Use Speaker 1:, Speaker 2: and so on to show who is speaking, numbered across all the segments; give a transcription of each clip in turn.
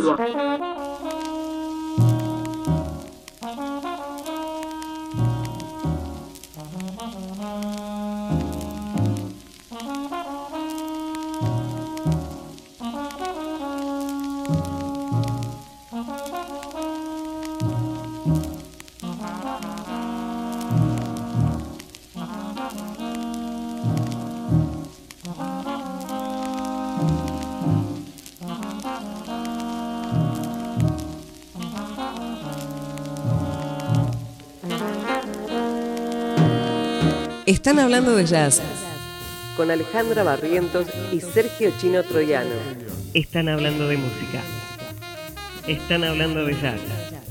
Speaker 1: Están hablando de jazz
Speaker 2: con Alejandra Barrientos y Sergio Chino Troiano.
Speaker 3: Están hablando de música. Están hablando de jazz.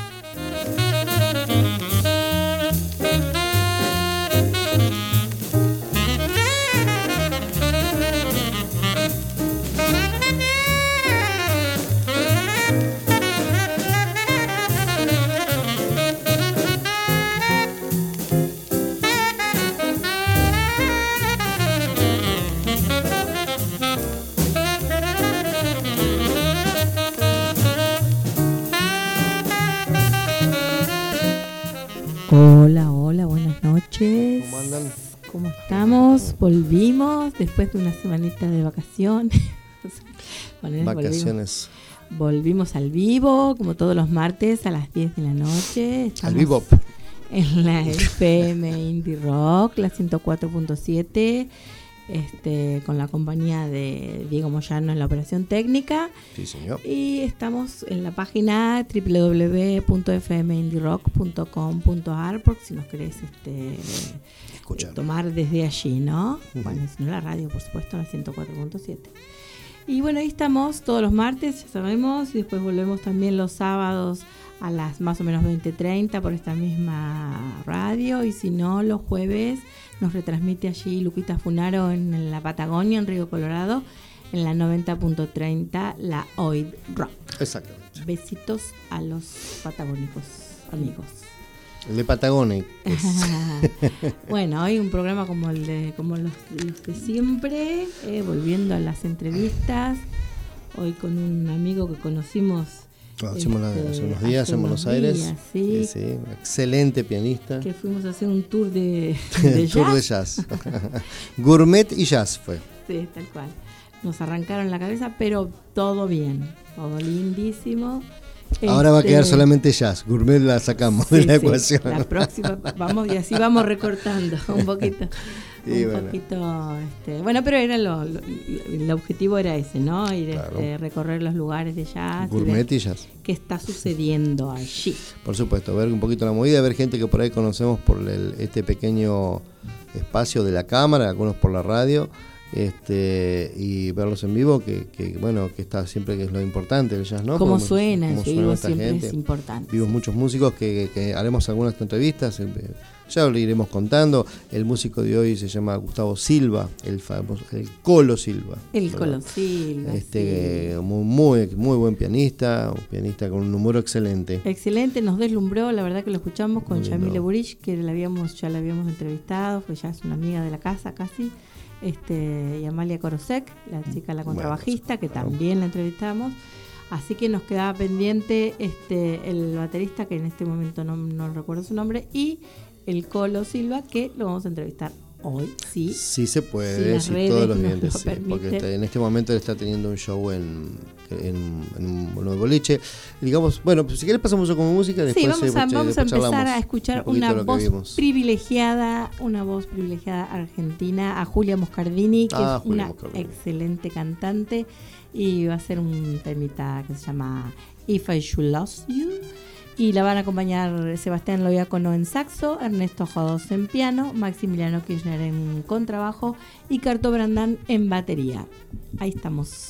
Speaker 4: Hola, hola, buenas noches.
Speaker 5: ¿Cómo andan?
Speaker 4: ¿Cómo estamos? Volvimos después de una semanita de vacaciones.
Speaker 5: Vacaciones.
Speaker 4: Volvimos al vivo, como todos los martes a las 10 de la noche. Estamos
Speaker 5: al vivo.
Speaker 4: En la FM Indie Rock, la 104.7. Con la compañía de Diego Moyano en la operación técnica.
Speaker 5: Sí, señor.
Speaker 4: Y estamos en la página www.fmindirock.com.ar por si nos querés tomar desde allí, ¿no? Uh-huh. Bueno, si no la radio, por supuesto, la 104.7. Y bueno, ahí estamos todos los martes, ya sabemos, y después volvemos también los sábados a las más o menos 20:30 por esta misma radio, y si no, los jueves nos retransmite allí Luquita Funaro en la Patagonia, en Río Colorado, en la 90.30, la Oid Rock.
Speaker 5: Exactamente.
Speaker 4: Besitos a los patagónicos amigos.
Speaker 5: El de Patagonia.
Speaker 4: Bueno, hoy un programa como los de siempre, volviendo a las entrevistas. Hoy con un amigo que conocimos
Speaker 5: hace unos días en Buenos Aires.
Speaker 4: Sí.
Speaker 5: Sí, excelente pianista.
Speaker 4: Que fuimos a hacer un tour de jazz.
Speaker 5: Tour de jazz. Gourmet y jazz fue.
Speaker 4: Sí, tal cual. Nos arrancaron la cabeza, pero todo bien, todo lindísimo.
Speaker 5: Ahora va a quedar solamente jazz. Gourmet la sacamos de la ecuación.
Speaker 4: La próxima vamos, y así vamos recortando un poquito. Bueno, pero era el objetivo era ese, ¿no? Ir claro. Recorrer los lugares de jazz.
Speaker 5: Gourmet y jazz.
Speaker 4: ¿Qué está sucediendo allí?
Speaker 5: Por supuesto, ver un poquito la movida, ver gente que por ahí conocemos por este pequeño espacio de la cámara, algunos por la radio. Y verlos en vivo, que está siempre, que es lo importante del jazz, ¿no?
Speaker 4: Cómo suena, el vivo siempre gente. Es importante.
Speaker 5: Vimos muchos músicos que haremos algunas entrevistas, ya lo iremos contando. El músico de hoy se llama Gustavo Silva, el Colo Silva.
Speaker 4: El Colo Silva.
Speaker 5: Muy buen pianista, un pianista con un número excelente.
Speaker 4: Excelente, nos deslumbró, la verdad que lo escuchamos con Yamile Burich, que ya la habíamos entrevistado, pues ya es una amiga de la casa casi. Y Amalia Korosek, la chica, la contrabajista, que también la entrevistamos. Así que nos quedaba pendiente el baterista, que en este momento no recuerdo su nombre, y el Colo Silva, que lo vamos a entrevistar hoy. Sí
Speaker 5: se puede, sí, todos los dientes, sí, porque en este momento él está teniendo un show en un boliche. Digamos, bueno, pues si querés pasamos como música, después
Speaker 4: vamos a empezar a escuchar una voz privilegiada argentina, a Julia Moscardini, que es una excelente cantante, y va a ser un temita que se llama If I Should Lose You. Y la van a acompañar Sebastián Loiacono en saxo, Ernesto Jodós en piano, Maximiliano Kirchner en contrabajo y Carto Brandán en batería. Ahí estamos.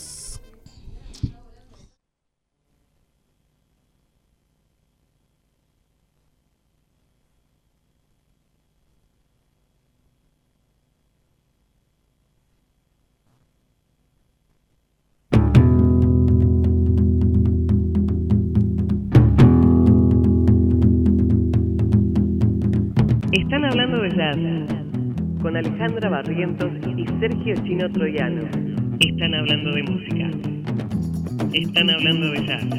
Speaker 3: Están hablando de jazz con Alejandra Barrientos y Sergio Chino Troiano. Están hablando de música. Están hablando de jazz.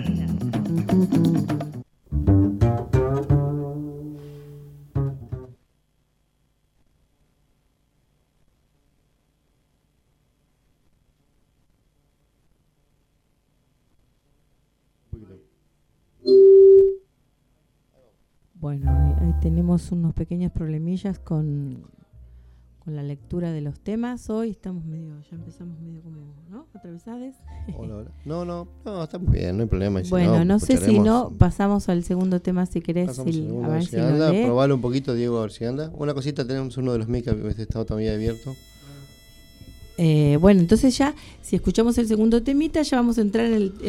Speaker 4: Bueno, ahí tenemos unos pequeños problemillas con la lectura de los temas. Hoy ya empezamos medio como, ¿no? Atravesadas.
Speaker 5: Hola. No, está muy bien, no hay problema.
Speaker 4: Bueno, no sé si no, pasamos al segundo tema si querés.
Speaker 5: A ver si
Speaker 4: anda,
Speaker 5: probalo un poquito, Diego, a ver si anda. Una cosita, tenemos uno de los mic que está todavía abierto.
Speaker 4: Bueno, entonces ya, si escuchamos el segundo temita, ya vamos a entrar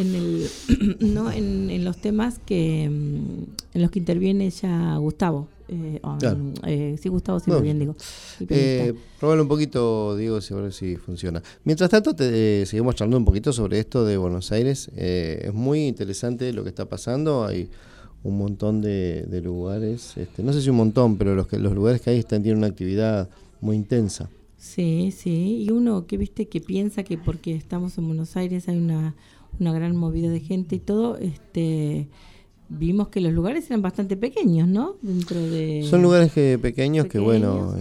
Speaker 4: ¿no? en los temas en los que interviene ya Gustavo.
Speaker 5: Claro.
Speaker 4: Sí, Gustavo, siempre bien digo.
Speaker 5: Probalo un poquito, Diego, a ver si funciona. Mientras tanto, seguimos charlando un poquito sobre esto de Buenos Aires. Es muy interesante lo que está pasando. Hay un montón de lugares, no sé si un montón, pero los lugares que hay tienen una actividad muy intensa.
Speaker 4: Sí, y uno que piensa que porque estamos en Buenos Aires hay una gran movida de gente y todo, vimos que los lugares eran bastante pequeños, ¿no?
Speaker 5: Son lugares pequeños que bueno,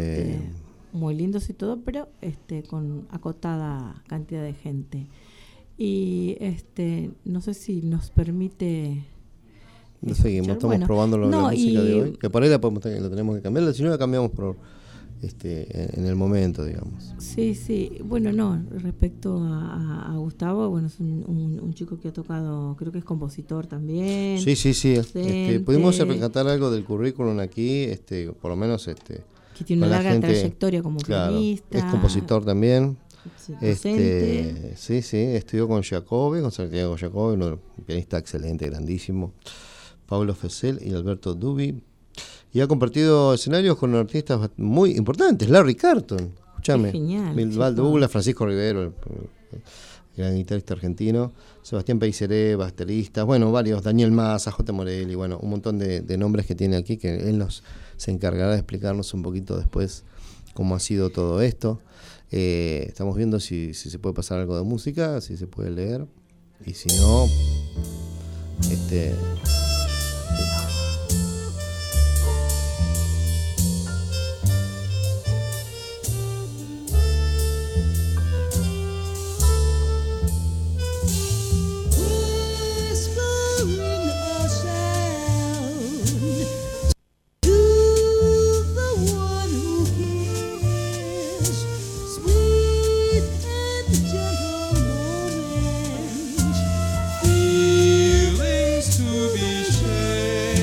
Speaker 4: muy lindos y todo, pero con acotada cantidad de gente. Y no sé si nos permite.
Speaker 5: Seguimos, estamos probando la música de hoy, que por ahí la tenemos que cambiar, si no la cambiamos por en el momento, digamos. Sí.
Speaker 4: Bueno, no, respecto a Gustavo, bueno, es un chico que ha tocado, creo que es compositor también.
Speaker 5: Sí. Pudimos rescatar algo del currículum aquí, por lo menos
Speaker 4: que tiene una larga trayectoria como pianista.
Speaker 5: Es compositor también.
Speaker 4: Docente.
Speaker 5: Sí, estudió con Santiago Giacobbe, un pianista excelente, grandísimo. Pablo Fesel y Alberto Dubi. Y ha compartido escenarios con artistas muy importantes, Larry Carlton, escúchame, Bilbao Douglas, Francisco Rivero, el gran guitarrista argentino, Sebastián Peiseré, baterista, bueno, varios, Daniel Massa, J. Morelli, bueno, un montón de nombres que tiene aquí, que él se encargará de explicarnos un poquito después cómo ha sido todo esto. Estamos viendo si se puede pasar algo de música, si se puede leer, y si no,
Speaker 6: Feelings to be shared.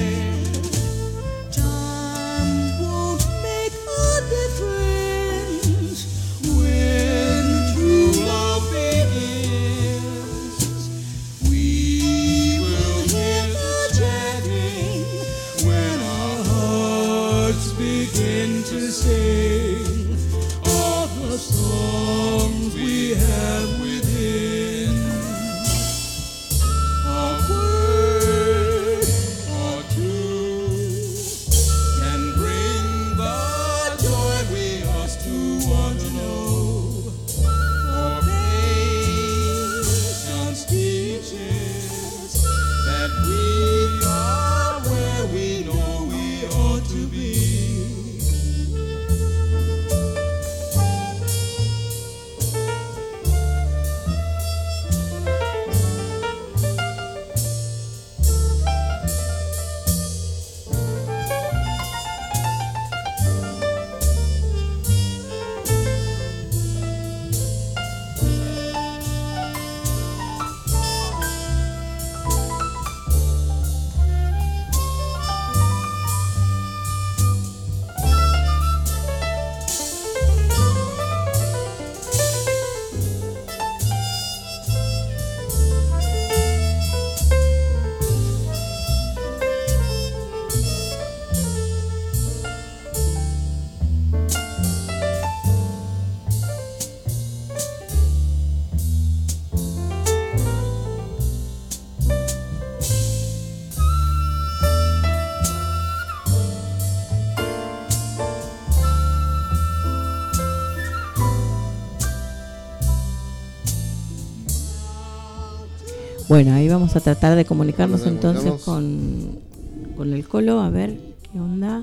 Speaker 4: Bueno, ahí vamos a tratar de comunicarnos
Speaker 5: Bueno,
Speaker 4: entonces con el Colo, a ver qué onda.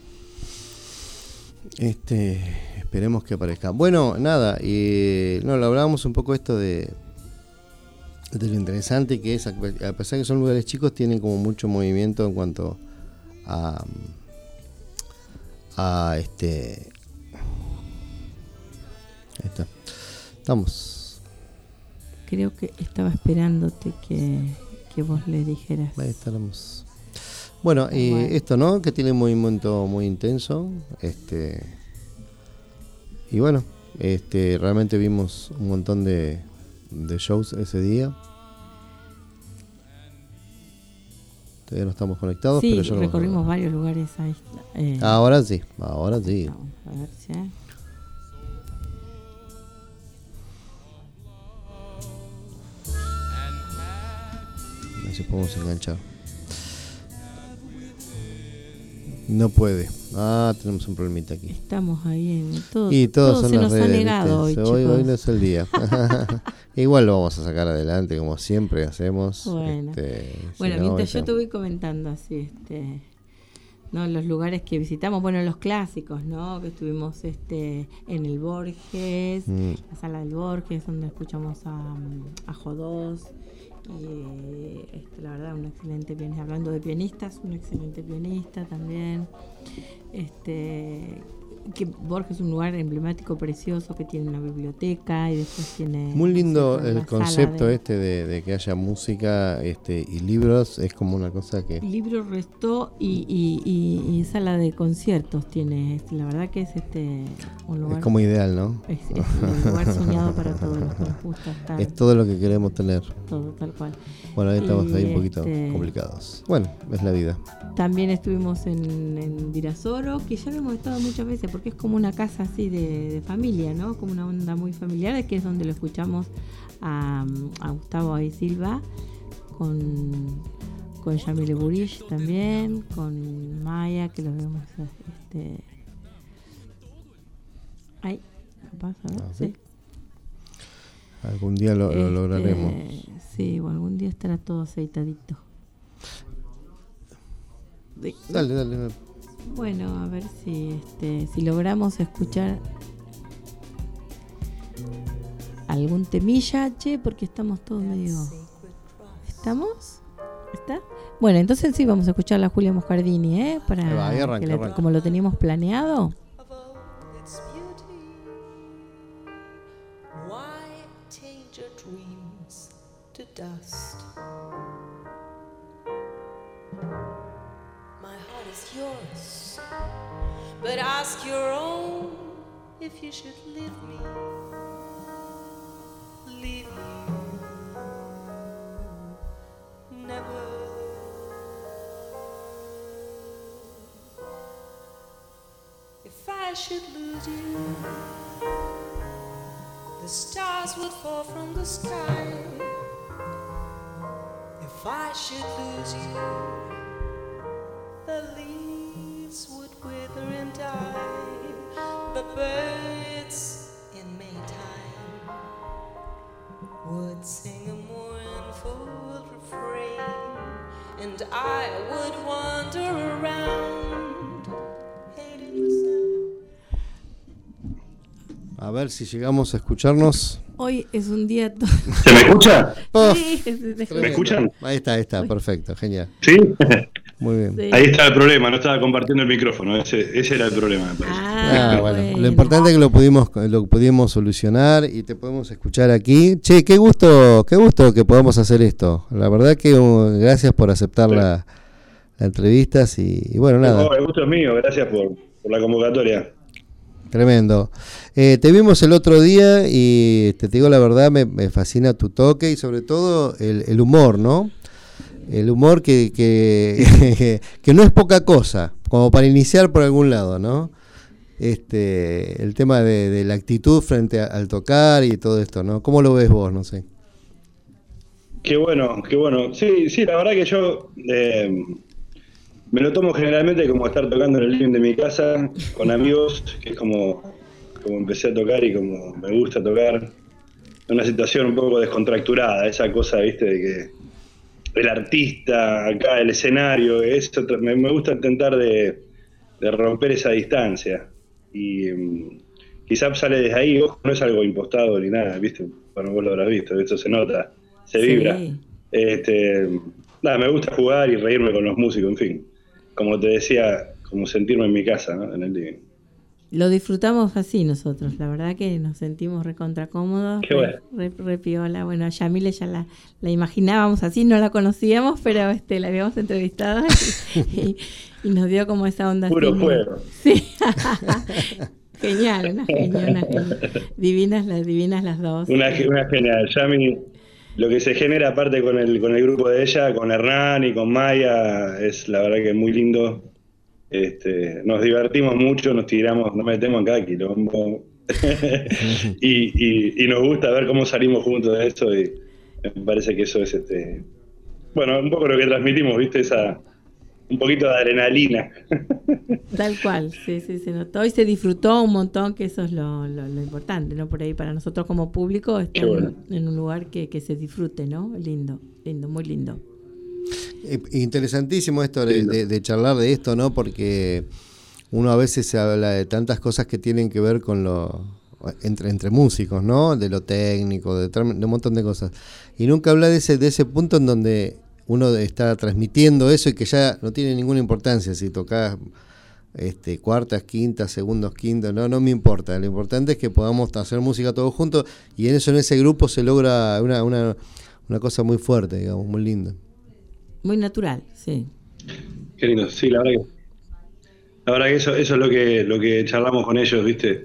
Speaker 5: Esperemos que aparezca. Bueno, nada, lo hablábamos un poco esto de lo interesante que es, a pesar que son lugares chicos, tienen como mucho movimiento en cuanto a ahí está. Estamos.
Speaker 4: Creo que estaba esperándote que vos le dijeras.
Speaker 5: Ahí estaremos. Bueno, y esto, ¿no? Que tiene un movimiento muy intenso. Y bueno, realmente vimos un montón de shows ese día. Todavía no estamos conectados,
Speaker 4: sí,
Speaker 5: pero yo
Speaker 4: recorrimos varios lugares ahí.
Speaker 5: Ahora sí.
Speaker 4: Vamos a ver si hay.
Speaker 5: A ver si podemos enganchar. No puede. Tenemos un problemita aquí.
Speaker 4: Estamos ahí en todo.
Speaker 5: Y todos
Speaker 4: se
Speaker 5: son
Speaker 4: nos
Speaker 5: las redes,
Speaker 4: ha negado
Speaker 5: ¿viste?
Speaker 4: hoy,
Speaker 5: Hoy no es el día. Igual lo vamos a sacar adelante, como siempre hacemos.
Speaker 4: Bueno, mientras yo te voy comentando así, ¿no? Los lugares que visitamos, bueno, los clásicos, ¿no? Que estuvimos en el Borges, la sala del Borges, donde escuchamos a Jodós. Y la verdad, un excelente pianista. Hablando de pianistas, un excelente pianista también. Que Borges es un lugar emblemático, precioso, que tiene una biblioteca y después tiene...
Speaker 5: Muy lindo el concepto de que haya música y libros, es como una cosa que...
Speaker 4: Libros, resto y sala de conciertos tiene, la verdad que es un lugar...
Speaker 5: Es como ideal, ¿no?
Speaker 4: Es un lugar soñado para todos los que nos gusta estar.
Speaker 5: Es todo lo que queremos tener.
Speaker 4: Todo, tal cual.
Speaker 5: Bueno, ahí estamos ahí un poquito complicados. Bueno, es la vida.
Speaker 4: También estuvimos en Virasoro, que ya hemos estado muchas veces, porque es como una casa así de familia, ¿no? Como una onda muy familiar, que es donde lo escuchamos a Gustavo Ahí Silva, con Yamile Burish también, con Maya, que lo vemos ahí, pasa, ¿no? Sí.
Speaker 5: Algún día lo lograremos.
Speaker 4: Sí, bueno, algún día estará todo aceitadito.
Speaker 5: Dale.
Speaker 4: Bueno, a ver si logramos escuchar algún temilla, porque estamos todos medio... ¿Estamos? ¿Está? Bueno, entonces sí, vamos a escuchar a Julia Moscardini, para
Speaker 5: arranca.
Speaker 4: como lo teníamos planeado.
Speaker 6: Dust. My heart is yours, but ask your own if you should leave me. Leave me. Never. If I should lose you, the stars would fall from the sky. If I should lose you, the leaves would wither and die. The birds in Maytime would sing a mournful refrain, and I would wander around hating the sun.
Speaker 5: A ver si llegamos a escucharnos.
Speaker 4: Hoy es un día...
Speaker 7: ¿Se me escucha?
Speaker 4: Sí,
Speaker 7: ¿Me escuchan?
Speaker 5: Ahí está, perfecto, genial.
Speaker 7: ¿Sí?
Speaker 5: Muy bien.
Speaker 4: Sí.
Speaker 7: Ahí está el problema, no estaba compartiendo el micrófono, ese era el problema, me parece.
Speaker 5: Bueno. Lo importante es que lo pudimos solucionar y te podemos escuchar aquí. Che, qué gusto que podamos hacer esto. La verdad que gracias por aceptar las entrevistas y bueno, nada.
Speaker 7: No, el gusto es mío, gracias por la convocatoria.
Speaker 5: Tremendo. Te vimos el otro día y te digo la verdad, me fascina tu toque y sobre todo el humor, ¿no? El humor que no es poca cosa, como para iniciar por algún lado, ¿no? El tema de la actitud frente al tocar y todo esto, ¿no? ¿Cómo lo ves vos? No sé.
Speaker 7: Qué bueno. Sí, la verdad que yo me lo tomo generalmente como estar tocando en el living de mi casa con amigos, que es como empecé a tocar y como me gusta tocar. una situación un poco descontracturada, esa cosa, viste, de que el artista, acá el escenario, eso me gusta intentar de romper esa distancia. Y quizás sale desde ahí, ojo, no es algo impostado ni nada, viste, bueno, vos lo habrás visto, esto se nota, se vibra. Nada, me gusta jugar y reírme con los músicos, en fin, como te decía, como sentirme en mi casa, ¿no? En el living.
Speaker 4: Lo disfrutamos así nosotros, la verdad que nos sentimos recontra cómodos.
Speaker 7: Qué bueno.
Speaker 4: Re piola. Bueno, a Yamile ya la imaginábamos así, no la conocíamos, pero la habíamos entrevistado y nos dio como esa onda.
Speaker 7: Puro
Speaker 4: así,
Speaker 7: juego.
Speaker 4: Sí. Genial, una genial. Divinas las dos.
Speaker 7: Una genial. Yami, lo que se genera aparte con el grupo de ella, con Hernán y con Maya, es la verdad que es muy lindo. Nos divertimos mucho, nos tiramos, nos metemos en cada quilombo y nos gusta ver cómo salimos juntos de esto, y me parece que eso es bueno, un poco lo que transmitimos, viste, un poquito de adrenalina.
Speaker 4: Tal cual, sí, se notó y se disfrutó un montón, que eso es lo importante, ¿no? Por ahí para nosotros como público estar en un lugar que se disfrute, ¿no? Lindo, muy lindo.
Speaker 5: Interesantísimo esto de charlar de esto, ¿no? Porque uno a veces se habla de tantas cosas que tienen que ver con entre músicos, ¿no? De lo técnico, de un montón de cosas. Y nunca habla de ese punto en donde uno está transmitiendo eso y que ya no tiene ninguna importancia si tocás cuartas, quintas, segundos, quintos, no me importa. Lo importante es que podamos hacer música todos juntos, y en ese grupo se logra una cosa muy fuerte, digamos, muy linda.
Speaker 4: Muy natural, sí.
Speaker 7: Qué lindo, sí, la verdad que eso es lo que charlamos con ellos, ¿viste?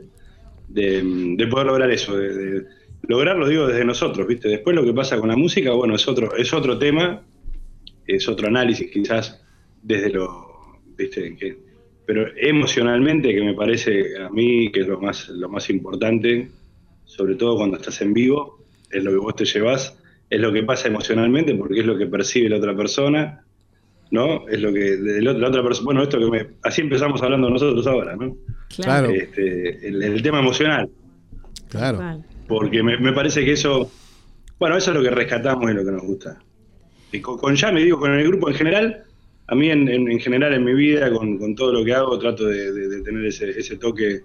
Speaker 7: De poder lograr eso, de lograrlo, digo, desde nosotros, ¿viste? Después lo que pasa con la música, bueno, es otro tema, es otro análisis quizás desde ¿viste? Pero emocionalmente, que me parece a mí que es lo más importante, sobre todo cuando estás en vivo, es lo que vos te llevás, es lo que pasa emocionalmente, porque es lo que percibe la otra persona, ¿no? Es lo que la otra persona, bueno, esto así empezamos hablando nosotros ahora, ¿no?
Speaker 4: Claro.
Speaker 7: El tema emocional.
Speaker 5: Claro.
Speaker 7: Porque me parece que eso es lo que rescatamos y lo que nos gusta. Y con Yami, digo, con el grupo en general, a mí en general en mi vida, con todo lo que hago, trato de tener ese toque.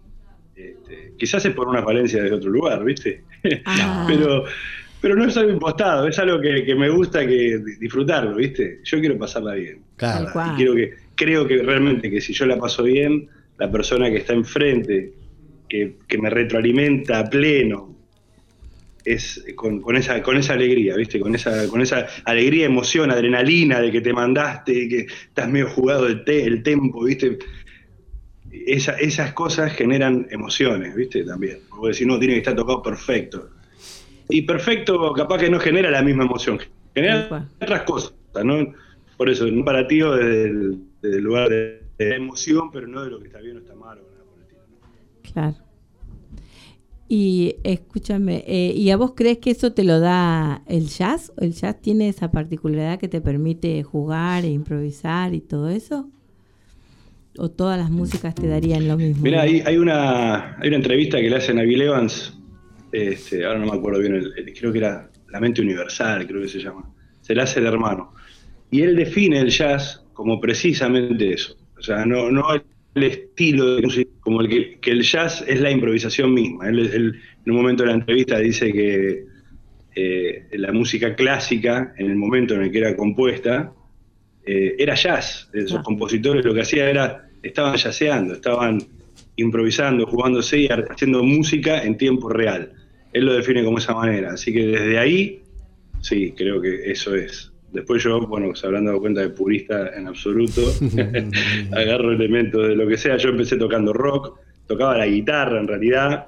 Speaker 7: Quizás es por una falencia de otro lugar, ¿viste? Pero no es algo impostado, es algo que me gusta disfrutarlo, ¿viste? Yo quiero pasarla bien.
Speaker 5: Claro.
Speaker 7: Y creo que realmente que si yo la paso bien, la persona que está enfrente, que me retroalimenta a pleno, es con esa alegría, ¿viste? Con esa alegría, emoción, adrenalina de que te mandaste, que estás medio jugado el tempo, ¿viste? Esas cosas generan emociones, ¿viste? También. Porque si no, tiene que estar tocado perfecto. Y perfecto capaz que no genera la misma emoción, genera otras cosas, ¿no? Por eso, un comparativo desde el lugar de emoción, pero no de lo que está bien o está mal o nada por el estilo, ¿no?
Speaker 4: Claro. Y escúchame, ¿y a vos crees que eso te lo da el jazz? ¿El jazz tiene esa particularidad que te permite jugar e improvisar y todo eso? ¿O todas las músicas te darían lo mismo?
Speaker 7: Mirá, hay una entrevista que le hacen a Bill Evans. Ahora no me acuerdo bien, creo que era La Mente Universal, creo que se llama. Se la hace el hermano. Y él define el jazz como precisamente eso. O sea, no el estilo de música, como que el jazz es la improvisación misma. Él en un momento de la entrevista dice que la música clásica, en el momento en el que era compuesta, era jazz. Esos compositores lo que hacían estaban jazzeando, estaban improvisando, jugándose y haciendo música en tiempo real. Él lo define como esa manera. Así que desde ahí, sí, creo que eso es. Después yo, bueno, se habrán dado cuenta de purista en absoluto, agarro elementos de lo que sea. Yo empecé tocando rock, tocaba la guitarra en realidad,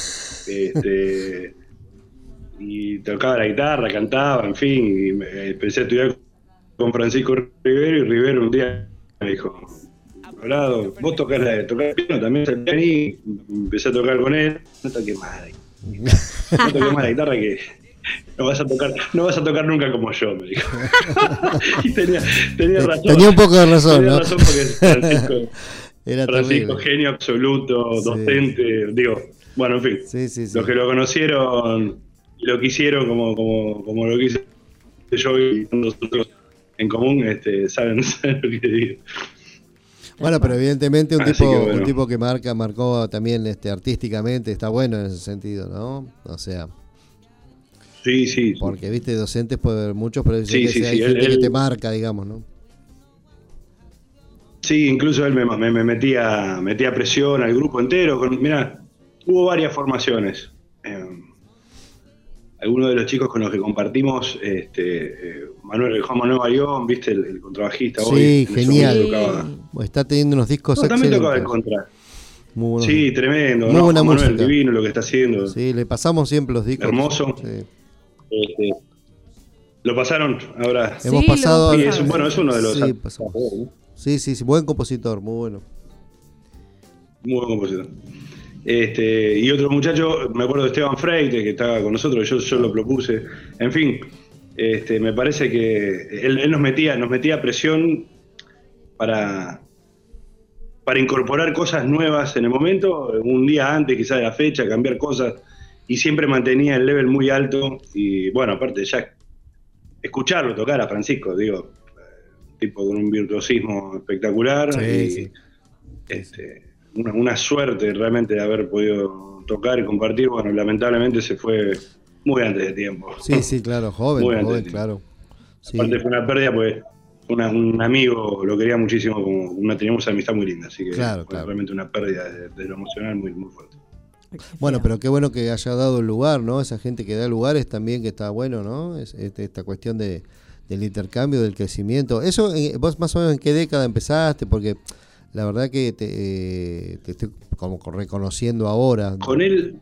Speaker 7: y tocaba la guitarra, cantaba, en fin, y empecé a estudiar con Francisco Rivero, y Rivero un día me dijo: Colorado, vos tocás el piano, también el piano, y empecé a tocar con él. No toqué más la guitarra, que no vas a tocar nunca como yo, me dijo. Y tenía razón.
Speaker 5: Tenía un poco de razón,
Speaker 7: tenía
Speaker 5: ¿no?
Speaker 7: razón, porque
Speaker 5: Francisco,
Speaker 7: genio absoluto, docente, digo, bueno, en fin.
Speaker 5: Sí.
Speaker 7: Los que lo conocieron lo quisieron como lo quise yo, y nosotros en común saben lo que digo.
Speaker 5: Bueno, pero evidentemente un
Speaker 7: Así
Speaker 5: tipo,
Speaker 7: que bueno.
Speaker 5: un tipo que marcó también artísticamente, está bueno en ese sentido, ¿no? O sea,
Speaker 7: Sí.
Speaker 5: porque viste, docentes puede haber muchos, pero
Speaker 7: Sí, sí,
Speaker 5: hay
Speaker 7: sí,
Speaker 5: gente que
Speaker 7: él-
Speaker 5: te marca, digamos, ¿no?
Speaker 7: Sí, incluso él me metía presión al grupo entero. Mirá, hubo varias formaciones. Algunos de los chicos con los que compartimos, Juan Manuel Bayón, viste, el contrabajista
Speaker 5: Sí,
Speaker 7: hoy. en ese
Speaker 5: genial.
Speaker 7: momento tocaba.
Speaker 5: Está teniendo unos discos
Speaker 7: No, también tocaba el
Speaker 5: excelentes.
Speaker 7: contra.
Speaker 5: Muy buenos
Speaker 7: Sí,
Speaker 5: discos.
Speaker 7: tremendo.
Speaker 5: Muy
Speaker 7: ¿no?
Speaker 5: buena
Speaker 7: Juan Manuel,
Speaker 5: música.
Speaker 7: divino lo que está haciendo.
Speaker 5: Sí, le pasamos siempre los discos.
Speaker 7: Hermoso.
Speaker 5: Sí.
Speaker 7: Este, lo pasaron ahora.
Speaker 4: Sí,
Speaker 5: Hemos
Speaker 4: lo
Speaker 5: pasado.
Speaker 7: Sí,
Speaker 4: hemos pasado.
Speaker 7: es uno de los.
Speaker 5: Sí, pasamos. Sí, buen compositor, muy bueno.
Speaker 7: Muy buen compositor. Y otro muchacho, me acuerdo de Esteban Freite, que estaba con nosotros, yo lo propuse. En fin, me parece que él nos metía presión para incorporar cosas nuevas en el momento, un día antes quizás de la fecha, cambiar cosas, y siempre mantenía el level muy alto. Y bueno, aparte ya escucharlo tocar a Francisco, digo, tipo con un virtuosismo espectacular.
Speaker 5: Sí,
Speaker 7: y,
Speaker 5: sí.
Speaker 7: una suerte realmente de haber podido tocar y compartir. Bueno, lamentablemente se fue muy antes de tiempo.
Speaker 5: Sí, claro, joven,
Speaker 7: Muy antes de tiempo.
Speaker 5: claro. Sí.
Speaker 7: Aparte fue una pérdida, pues un amigo lo quería muchísimo, teníamos una amistad muy linda, así que
Speaker 5: Claro,
Speaker 7: fue
Speaker 5: claro.
Speaker 7: realmente una pérdida de lo emocional muy, muy fuerte.
Speaker 5: Bueno, pero qué bueno que haya dado el lugar, ¿no? Esa gente que da lugares también, que está bueno, ¿no? Esta cuestión del intercambio, del crecimiento. Eso, vos más o menos en qué década empezaste, porque la verdad que te estoy como reconociendo ahora.
Speaker 7: Con él,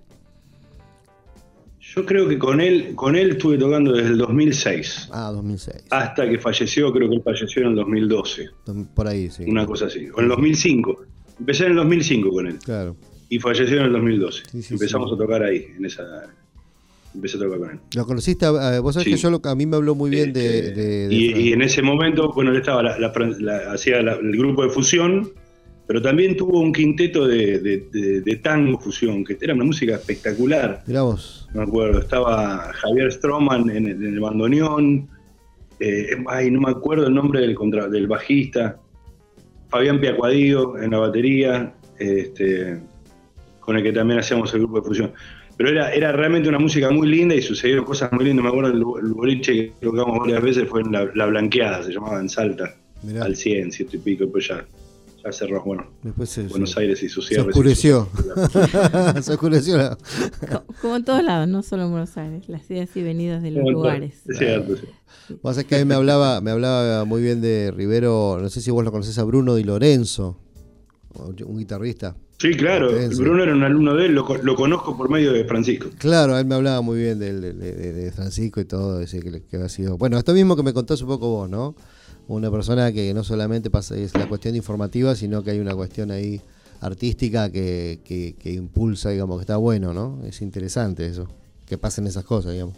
Speaker 7: yo creo que con él estuve tocando desde el 2006,
Speaker 5: 2006.
Speaker 7: hasta que falleció. Creo que él falleció en el 2012,
Speaker 5: Por ahí, sí.
Speaker 7: una cosa así, o en el 2005. Empecé en el 2005 con él.
Speaker 5: Claro.
Speaker 7: Y falleció en el 2012.
Speaker 5: Sí,
Speaker 7: Empezamos
Speaker 5: sí.
Speaker 7: a tocar ahí, empecé a tocar con él.
Speaker 5: ¿Lo conociste? Vos sabés
Speaker 7: Sí.
Speaker 5: que a mí me habló muy bien de
Speaker 7: y en ese momento, bueno, él estaba hacía el grupo de fusión, pero también tuvo un quinteto de tango fusión, que era una música espectacular.
Speaker 5: Mirá vos.
Speaker 7: Me acuerdo, estaba Javier Stroman en el bandoneón, no me acuerdo el nombre del bajista, Fabián Piacuadío en la batería, con el que también hacíamos el grupo de fusión. Pero era realmente una música muy linda y sucedieron cosas muy lindas. Me acuerdo el boliche que tocamos varias veces fue en La Blanqueada, se llamaba, en Salta,
Speaker 5: Mirá.
Speaker 7: al 100, 100 y pico, después ya cerró. Bueno,
Speaker 5: Después
Speaker 7: Buenos Aires y sus
Speaker 5: se
Speaker 7: cierres.
Speaker 5: oscureció. Se oscureció.
Speaker 4: Como en todos lados, no solo en Buenos Aires, las idas y venidas de los lugares.
Speaker 7: Es cierto, sí.
Speaker 5: Vos sabés que a mí me hablaba muy bien de Rivero, no sé si vos lo conocés, a Bruno Di Lorenzo, un guitarrista.
Speaker 7: Sí, claro,
Speaker 5: Lorenzo.
Speaker 7: Bruno era un alumno de él, lo conozco por medio de Francisco.
Speaker 5: Claro, él me hablaba muy bien de Francisco y todo, ese que ha sido. Bueno, esto mismo que me contás un poco vos, ¿no? Una persona que no solamente pasa es la cuestión informativa, sino que hay una cuestión ahí artística que impulsa, digamos, que está bueno, ¿no? Es interesante eso, que pasen esas cosas, digamos.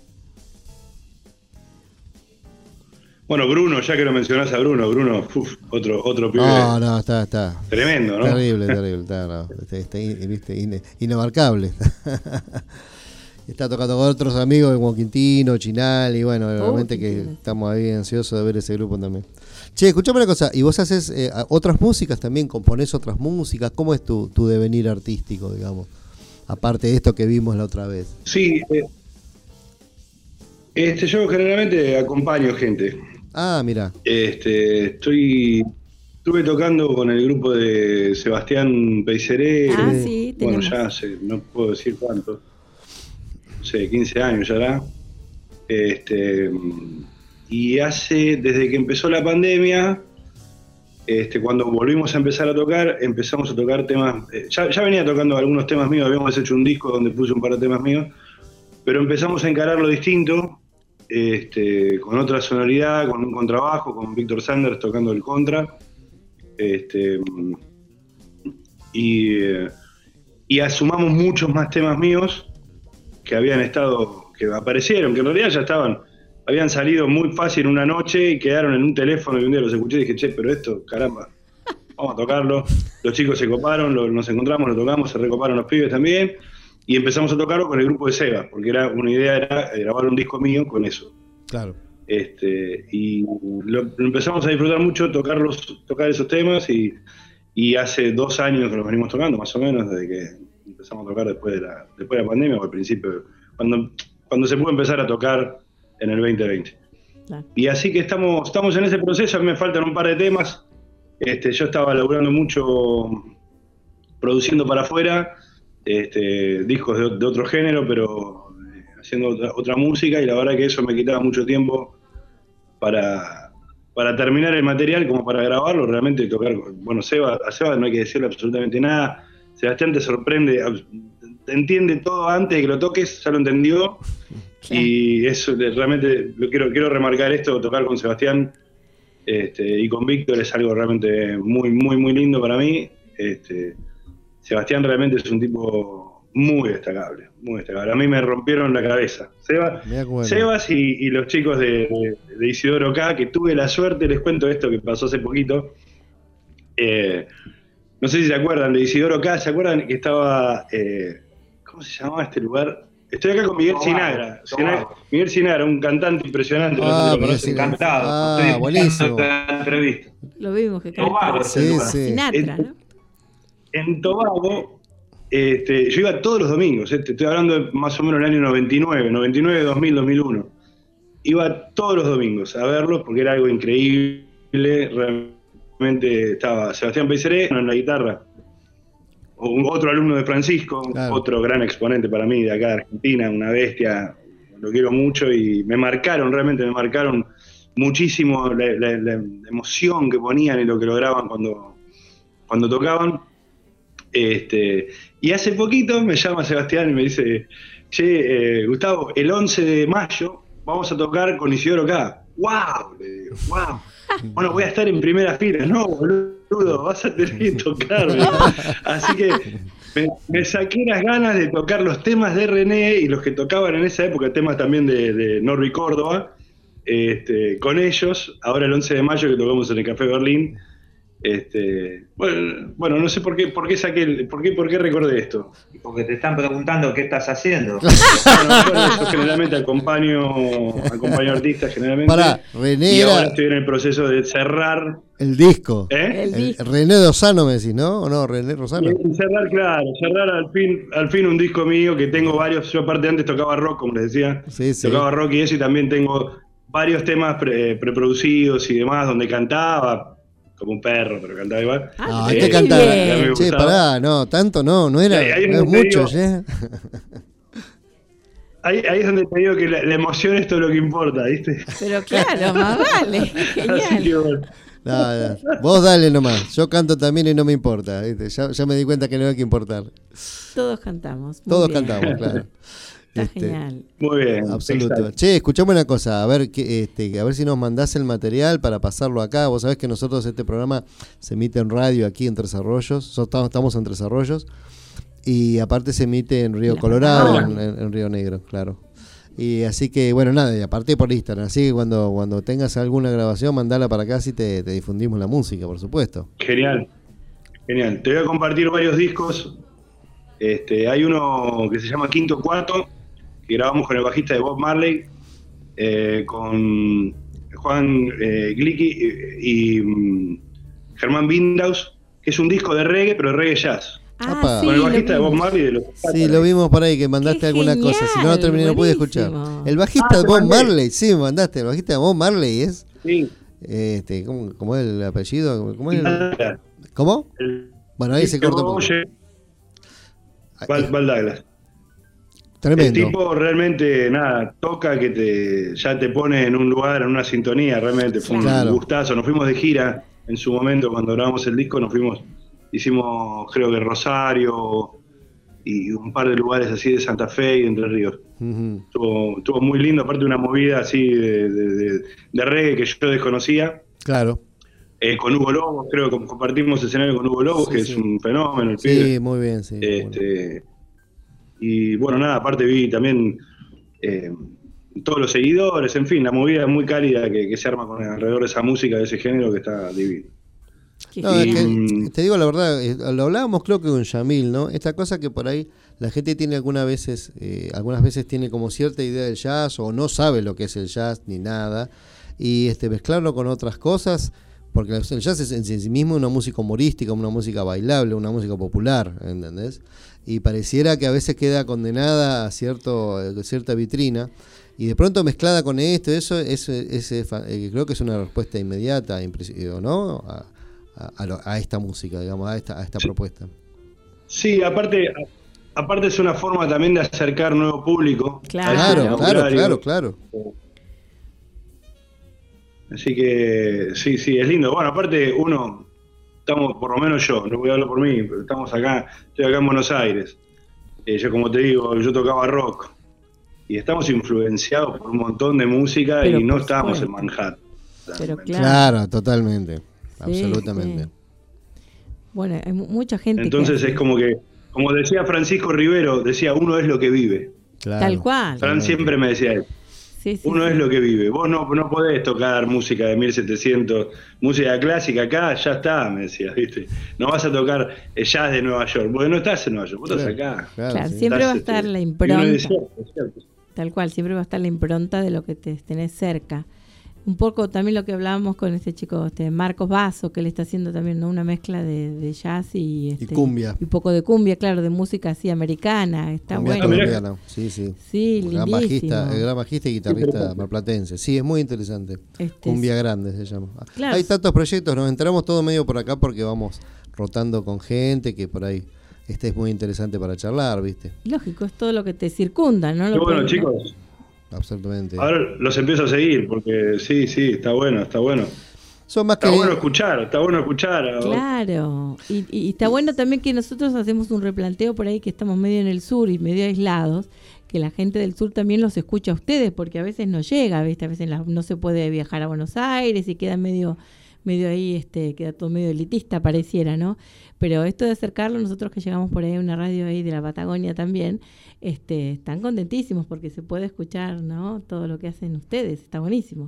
Speaker 7: Bueno, Bruno, ya que lo mencionás a Bruno, otro pibe
Speaker 5: No, está.
Speaker 7: tremendo, ¿no?
Speaker 5: Terrible, está inabarcable. Está tocando con otros amigos como Quintino, Chinal, y bueno, realmente que
Speaker 4: Quintino.
Speaker 5: estamos ahí ansiosos de ver ese grupo también. Che, escuchame una cosa, ¿y vos haces otras músicas también? ¿Componés otras músicas? ¿Cómo es tu devenir artístico, digamos? Aparte de esto que vimos la otra vez.
Speaker 7: Sí, yo generalmente acompaño gente.
Speaker 5: Ah, mira.
Speaker 7: Estuve tocando con el grupo de Sebastián Peiseré.
Speaker 4: Ah, sí,
Speaker 7: Bueno,
Speaker 4: tenemos.
Speaker 7: ya hace, no puedo decir cuánto. No sé, 15 años ya era. Y desde que empezó la pandemia, cuando volvimos a empezar a tocar, empezamos a tocar temas. Ya venía tocando algunos temas míos, habíamos hecho un disco donde puse un par de temas míos, pero empezamos a encararlo distinto. Con otra sonoridad, con un contrabajo, con Víctor Sanders tocando el contra, y asumamos muchos más temas míos que aparecieron, que en realidad ya habían salido muy fácil una noche y quedaron en un teléfono, y un día los escuché y dije, che, pero esto, caramba, vamos a tocarlo. Los chicos se coparon, nos encontramos, lo tocamos, se recoparon los pibes también. y empezamos a tocarlo con el grupo de Seba, porque una idea era grabar un disco mío con eso.
Speaker 5: Claro.
Speaker 7: Y lo empezamos a disfrutar mucho, tocar esos temas, y hace 2 años que los venimos tocando, más o menos, desde que empezamos a tocar después de la pandemia, o al principio, cuando se pudo empezar a tocar en el 2020.
Speaker 4: Claro.
Speaker 7: Y así que estamos en ese proceso. A mí me faltan un par de temas. Yo estaba laburando mucho, produciendo para afuera, discos de otro género, pero haciendo otra música, y la verdad que eso me quitaba mucho tiempo para terminar el material, como para grabarlo, realmente tocar. Bueno, a Seba no hay que decirle absolutamente nada. Sebastián te sorprende, te entiende todo antes de que lo toques, ya lo entendió.
Speaker 4: Claro.
Speaker 7: Y eso realmente quiero remarcar esto, tocar con Sebastián y con Víctor es algo realmente muy, muy, muy lindo para mí. Sebastián realmente es un tipo muy destacable, muy destacable. A mí me rompieron la cabeza. Sebas y los chicos de Isidoro K, que tuve la suerte, les cuento esto que pasó hace poquito. No sé si se acuerdan de Isidoro K, ¿se acuerdan que estaba, ¿cómo se llamaba este lugar? Estoy acá con Miguel Sinagra. Miguel Sinagra, un cantante impresionante.
Speaker 5: Encantado. Buenísimo.
Speaker 4: Lo vimos que canta.
Speaker 5: Sí.
Speaker 4: Sinatra, ¿no?
Speaker 7: En Tobago, yo iba todos los domingos. Estoy hablando de más o menos el año 99, 2000, 2001. Iba todos los domingos a verlos porque era algo increíble. Realmente estaba Sebastián Peiseré en la guitarra. Otro alumno de Francisco, claro. Otro gran exponente para mí de acá de Argentina, una bestia, lo quiero mucho, y realmente me marcaron muchísimo la emoción que ponían y lo que lograban cuando tocaban. Y hace poquito me llama Sebastián y me dice, che, Gustavo, el 11 de mayo vamos a tocar con Isidoro K. ¡Wow! Le digo, ¡wow! Bueno, voy a estar en primera fila. No, boludo, vas a tener que tocar. Así que me saqué las ganas de tocar los temas de René y los que tocaban en esa época, temas también de Norby Córdoba, con ellos. Ahora el 11 de mayo que tocamos en el Café Berlín. Bueno, no sé por qué recordé esto.
Speaker 8: Porque te están preguntando qué estás haciendo.
Speaker 7: Bueno, yo generalmente acompaño artistas generalmente.
Speaker 5: Pará, René.
Speaker 7: Y ahora estoy en el proceso de cerrar
Speaker 5: el disco.
Speaker 4: El disco.
Speaker 5: René Lozano me decís, ¿no? ¿O no? René Lozano.
Speaker 7: Cerrar al fin un disco mío, que tengo varios. Yo aparte antes tocaba rock, como les decía.
Speaker 5: Sí.
Speaker 7: Tocaba rock y eso, y también tengo varios temas preproducidos y demás, donde cantaba como un perro, pero cantaba igual.
Speaker 5: No, hay que cantar. Che, pará, no, tanto no era, no es mucho, ¿eh?
Speaker 7: Ahí es donde te digo que la emoción es todo lo que importa, ¿viste?
Speaker 4: Pero claro, más vale, genial.
Speaker 5: No. Vos dale nomás, yo canto también y no me importa, ¿viste? Ya me di cuenta que no hay que importar.
Speaker 4: Todos cantamos.
Speaker 5: Todos cantamos, claro.
Speaker 4: Está genial.
Speaker 7: Muy bien.
Speaker 5: Absoluto.
Speaker 7: Exacto.
Speaker 5: Che, escuchame una cosa, a ver si nos mandás el material para pasarlo acá. Vos sabés que nosotros este programa se emite en radio aquí en Tres Arroyos. Estamos en Tres Arroyos. Y aparte se emite en Río Colorado, en Río Negro, claro. Y así que, bueno, nada, y aparte por Instagram. Así que cuando tengas alguna grabación, mandala para acá, así te difundimos la música, por supuesto.
Speaker 7: Genial. Te voy a compartir varios discos. Hay uno que se llama Quinto Cuarto, que grabamos con el bajista de Bob Marley, con Juan Glicky y Germán Bindaus, que es un disco de reggae, pero de reggae jazz.
Speaker 4: Sí,
Speaker 7: con el bajista de Bob Marley de los
Speaker 5: Sí, lo vimos por ahí, que mandaste alguna cosa. Si no terminé, no pude escuchar. El bajista de Bob Marley, sí, me mandaste. El bajista de Bob Marley es.
Speaker 7: Sí.
Speaker 5: ¿Cómo es el apellido? ¿Cómo? Bueno, ahí se corta un poco.
Speaker 7: Val Douglas.
Speaker 5: Tremendo.
Speaker 7: El tipo realmente, toca que ya te pone en un lugar, en una sintonía, realmente. Fue un gustazo. Nos fuimos de gira en su momento, cuando grabamos el disco, hicimos creo que Rosario y un par de lugares así de Santa Fe y Entre Ríos. Uh-huh. Estuvo muy lindo, aparte de una movida así de reggae que yo desconocía.
Speaker 5: Claro.
Speaker 7: Con Hugo Lobos, creo que compartimos escenario con Hugo Lobos, que es un fenómeno. El pibe.
Speaker 5: Sí, muy bien, sí.
Speaker 7: Y bueno, aparte vi también todos los seguidores, en fin, la movida muy cálida que se arma alrededor de esa música, de ese género, que está divino.
Speaker 5: No, es que, te digo la verdad, lo hablábamos creo que con Yamil, ¿no? Esta cosa que por ahí la gente tiene algunas veces tiene como cierta idea del jazz o no sabe lo que es el jazz ni nada, y mezclarlo con otras cosas, porque el jazz es en sí mismo una música humorística, una música bailable, una música popular, ¿entendés? Y pareciera que a veces queda condenada a cierta vitrina, y de pronto mezclada con esto, creo que es una respuesta inmediata, ¿no? A esta música, digamos, a esta propuesta.
Speaker 7: Sí, aparte es una forma también de acercar nuevo público.
Speaker 5: Claro.
Speaker 7: Así que sí, es lindo. Bueno, aparte estamos, por lo menos yo, no voy a hablar por mí, pero estoy acá en Buenos Aires. Yo, como te digo, yo tocaba rock. Y estamos influenciados por un montón de música, pero y no estábamos en Manhattan.
Speaker 4: Pero
Speaker 5: claro, totalmente. Absolutamente.
Speaker 4: Sí. Bueno, hay mucha gente.
Speaker 7: Entonces es como decía Francisco Rivero, decía, uno es lo que vive.
Speaker 5: Claro.
Speaker 4: Tal cual.
Speaker 7: Fran siempre me decía eso.
Speaker 4: Sí,
Speaker 7: uno es lo que vive. Vos no podés tocar música de 1700, música clásica acá, ya está, me decía, ¿viste? No vas a tocar jazz de Nueva York, porque no estás en Nueva York, vos estás acá.
Speaker 4: Claro, siempre va a estar la impronta. Es cierto. Tal cual, siempre va a estar la impronta de lo que te tenés cerca. Un poco también lo que hablábamos con este chico, Marcos Basso, que él está haciendo también, ¿no? Una mezcla de jazz y
Speaker 5: cumbia.
Speaker 4: Y un poco de cumbia, claro, de música así americana. Está
Speaker 5: cumbia
Speaker 4: bueno.
Speaker 5: Colombiana. Sí,
Speaker 4: lindísimo.
Speaker 5: El gran bajista y guitarrista marplatense. Sí, es muy interesante. Cumbia Grande se llama. Claro. Hay tantos proyectos, nos enteramos todo medio por acá porque vamos rotando con gente que por ahí es muy interesante para charlar, ¿viste? Lógico,
Speaker 4: es todo lo que te circunda, ¿no?
Speaker 7: Qué bueno, chicos.
Speaker 5: Absolutamente.
Speaker 7: Ahora los empiezo a seguir porque sí, está bueno.
Speaker 5: Son más
Speaker 7: está bueno escuchar.
Speaker 4: Claro, y está bueno también que nosotros hacemos un replanteo por ahí que estamos medio en el sur y medio aislados, que la gente del sur también los escucha a ustedes, porque a veces no llega, ¿viste? A veces no se puede viajar a Buenos Aires y queda medio ahí, queda todo medio elitista pareciera, ¿no? Pero esto de acercarlo, nosotros que llegamos por ahí a una radio ahí de la Patagonia también, están contentísimos porque se puede escuchar, ¿no? Todo lo que hacen ustedes, está buenísimo.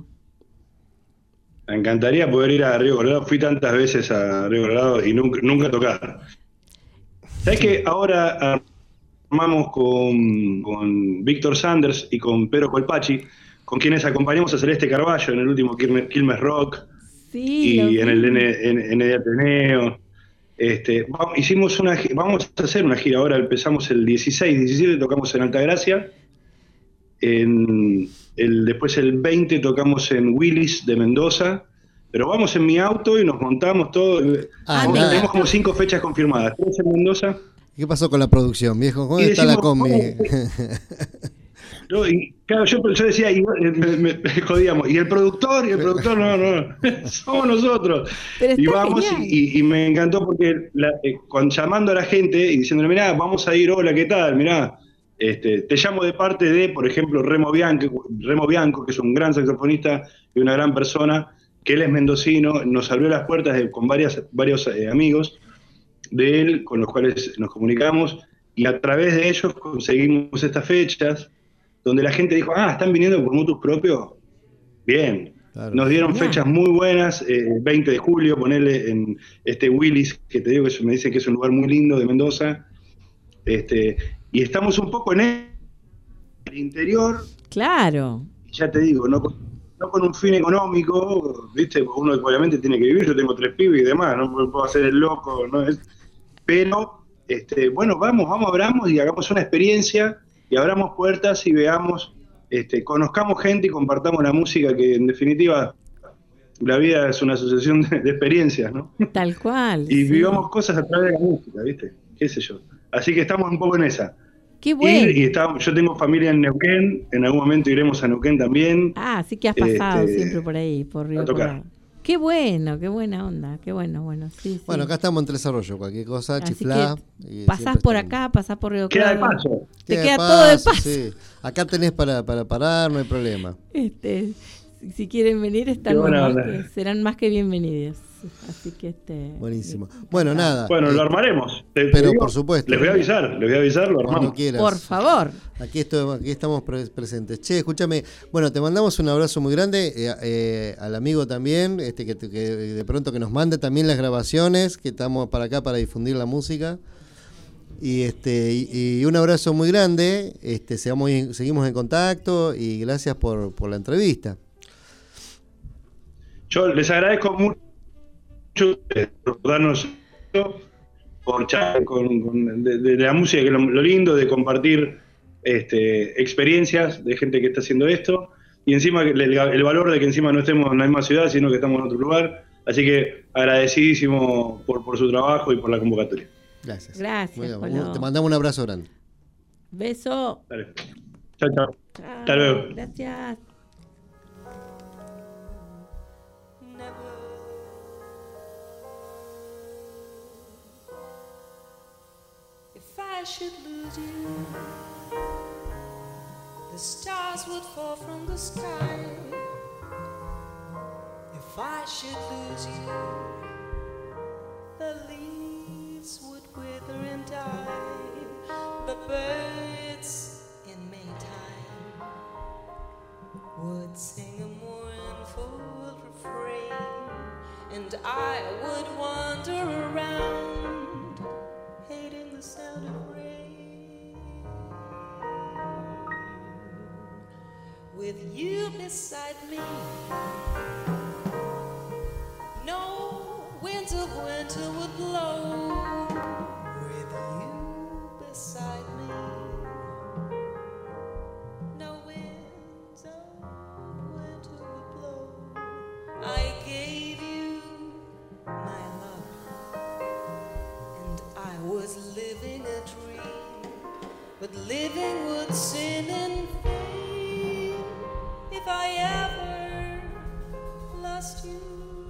Speaker 7: Me encantaría poder ir a Río Colorado, fui tantas veces a Río Colorado y nunca tocar. ¿Sabés que ahora armamos con Víctor Sanders y con Pedro Colpacci, con quienes acompañamos a Celeste Carballo en el último Quilmes Rock?
Speaker 4: Sí,
Speaker 7: y en el Ateneo. Vamos a hacer una gira ahora, empezamos el 16, 17 tocamos en Altagracia, después el 20 tocamos en Willis de Mendoza, pero vamos en mi auto y nos montamos todo. Tenemos como 5 fechas confirmadas, 3 en Mendoza.
Speaker 5: ¿Qué pasó con la producción, viejo? ¿Dónde está la combi?
Speaker 7: Claro, yo decía, me jodíamos, y el productor no, somos nosotros. Y vamos, y me encantó porque llamando a la gente y diciéndole, mirá, vamos a ir, hola, ¿qué tal? Mirá, te llamo de parte de, por ejemplo, Remo Bianco, que es un gran saxofonista y una gran persona, que él es mendocino, nos abrió las puertas con varios amigos de él, con los cuales nos comunicamos, y a través de ellos conseguimos estas fechas, donde la gente dijo, ¿están viniendo por mutuos propios? Bien. Claro. Nos dieron fechas muy buenas, 20 de julio, ponerle en Willis, que te digo que me dicen que es un lugar muy lindo de Mendoza, y estamos un poco en el interior.
Speaker 4: Claro.
Speaker 7: Ya te digo, no con un fin económico, ¿viste? Uno obviamente tiene que vivir, yo tengo 3 pibes y demás, no puedo hacer el loco, ¿no? Pero, bueno, vamos, abramos y hagamos una experiencia, y abramos puertas y veamos, conozcamos gente y compartamos la música, que en definitiva la vida es una asociación de experiencias, ¿no?
Speaker 4: Tal cual.
Speaker 7: Y vivamos cosas a través de la música, ¿viste? Qué sé yo. Así que estamos un poco en esa.
Speaker 4: Qué bueno.
Speaker 7: Yo tengo familia en Neuquén, en algún momento iremos a Neuquén también.
Speaker 4: Sí que has pasado siempre por ahí, por Río Colorado. Qué bueno, qué buena onda, qué bueno, sí.
Speaker 5: Bueno, acá estamos en Tres Arroyos, cualquier cosa,
Speaker 4: así
Speaker 5: chiflá.
Speaker 4: Pasás por acá, pasás por Río Claro.
Speaker 7: Queda de paso.
Speaker 4: Te queda todo de paso.
Speaker 5: Sí. Acá tenés para parar, no hay problema.
Speaker 4: Si quieren venir, serán más que bienvenidos. Así que
Speaker 5: buenísimo. Bueno, nada.
Speaker 7: Bueno, lo armaremos.
Speaker 5: Pero por supuesto.
Speaker 7: Les voy a avisar, lo armamos.
Speaker 4: Por favor.
Speaker 5: Aquí estamos presentes. Che, escúchame. Bueno, te mandamos un abrazo muy grande al amigo también, que de pronto que nos mande también las grabaciones, que estamos para acá para difundir la música. Y un abrazo muy grande, seguimos en contacto y gracias por la entrevista.
Speaker 7: Yo les agradezco mucho por darnos por charlar de la música, que es lo lindo de compartir experiencias de gente que está haciendo esto, y encima el valor de que encima no estemos en la misma ciudad, sino que estamos en otro lugar. Así que agradecidísimo por su trabajo y por la convocatoria.
Speaker 5: Gracias.
Speaker 4: Gracias,
Speaker 5: bueno, te mandamos un abrazo grande.
Speaker 4: Beso.
Speaker 7: Dale. Chao, chao. Hasta luego.
Speaker 4: Gracias.
Speaker 6: If I should lose you, the stars would fall from the sky. If I should lose you, the leaves would wither and die. The birds in Maytime would sing a mournful refrain, and I would wander around, hating the sound of rain. With you beside me, no winds of winter would blow. With you beside me, no winds of winter would blow. I gave you my love, and I was living a dream, but living would sin in vain if I ever lost you.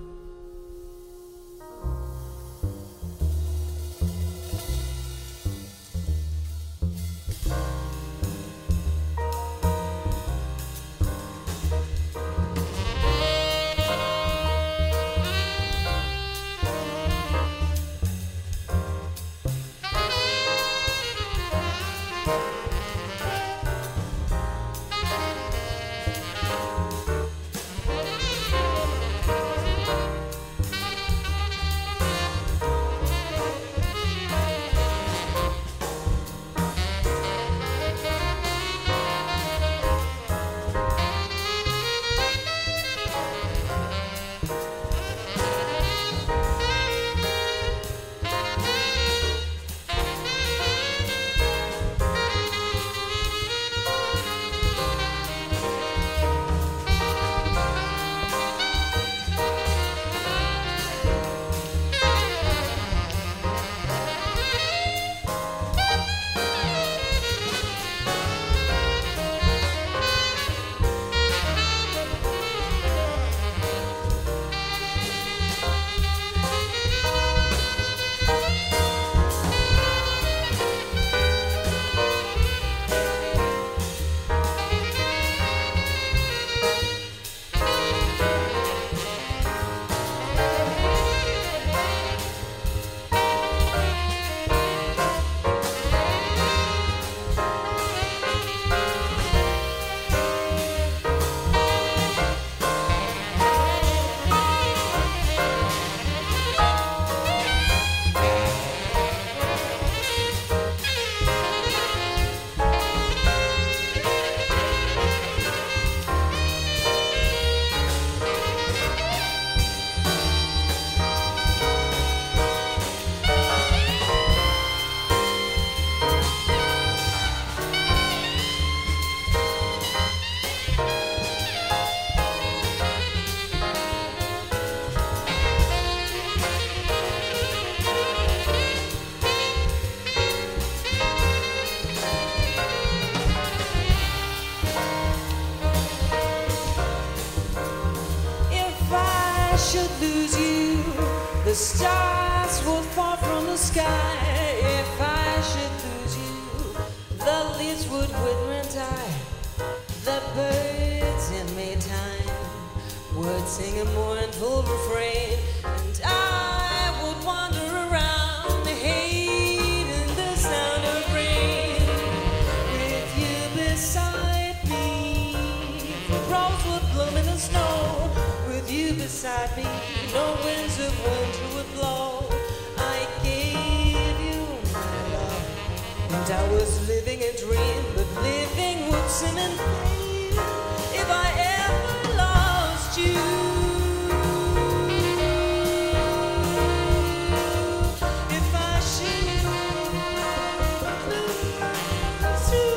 Speaker 6: The stars will fall from the sky. If I should lose you, the leaves would wither and die. The birds in Maytime would sing a mournful refrain, and I would wander around, hating the sound of rain. With you beside me, the rose would bloom in the snow. With you beside me, no winds of winter would blow. I gave you my love, thought I was living a dream, but living would seem in vain if I ever lost you. If I should lose you,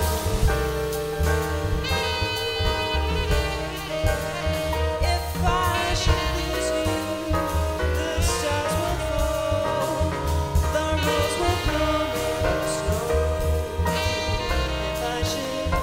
Speaker 6: if I should lose you, the stars will fall, the rose will bloom in snow. If I should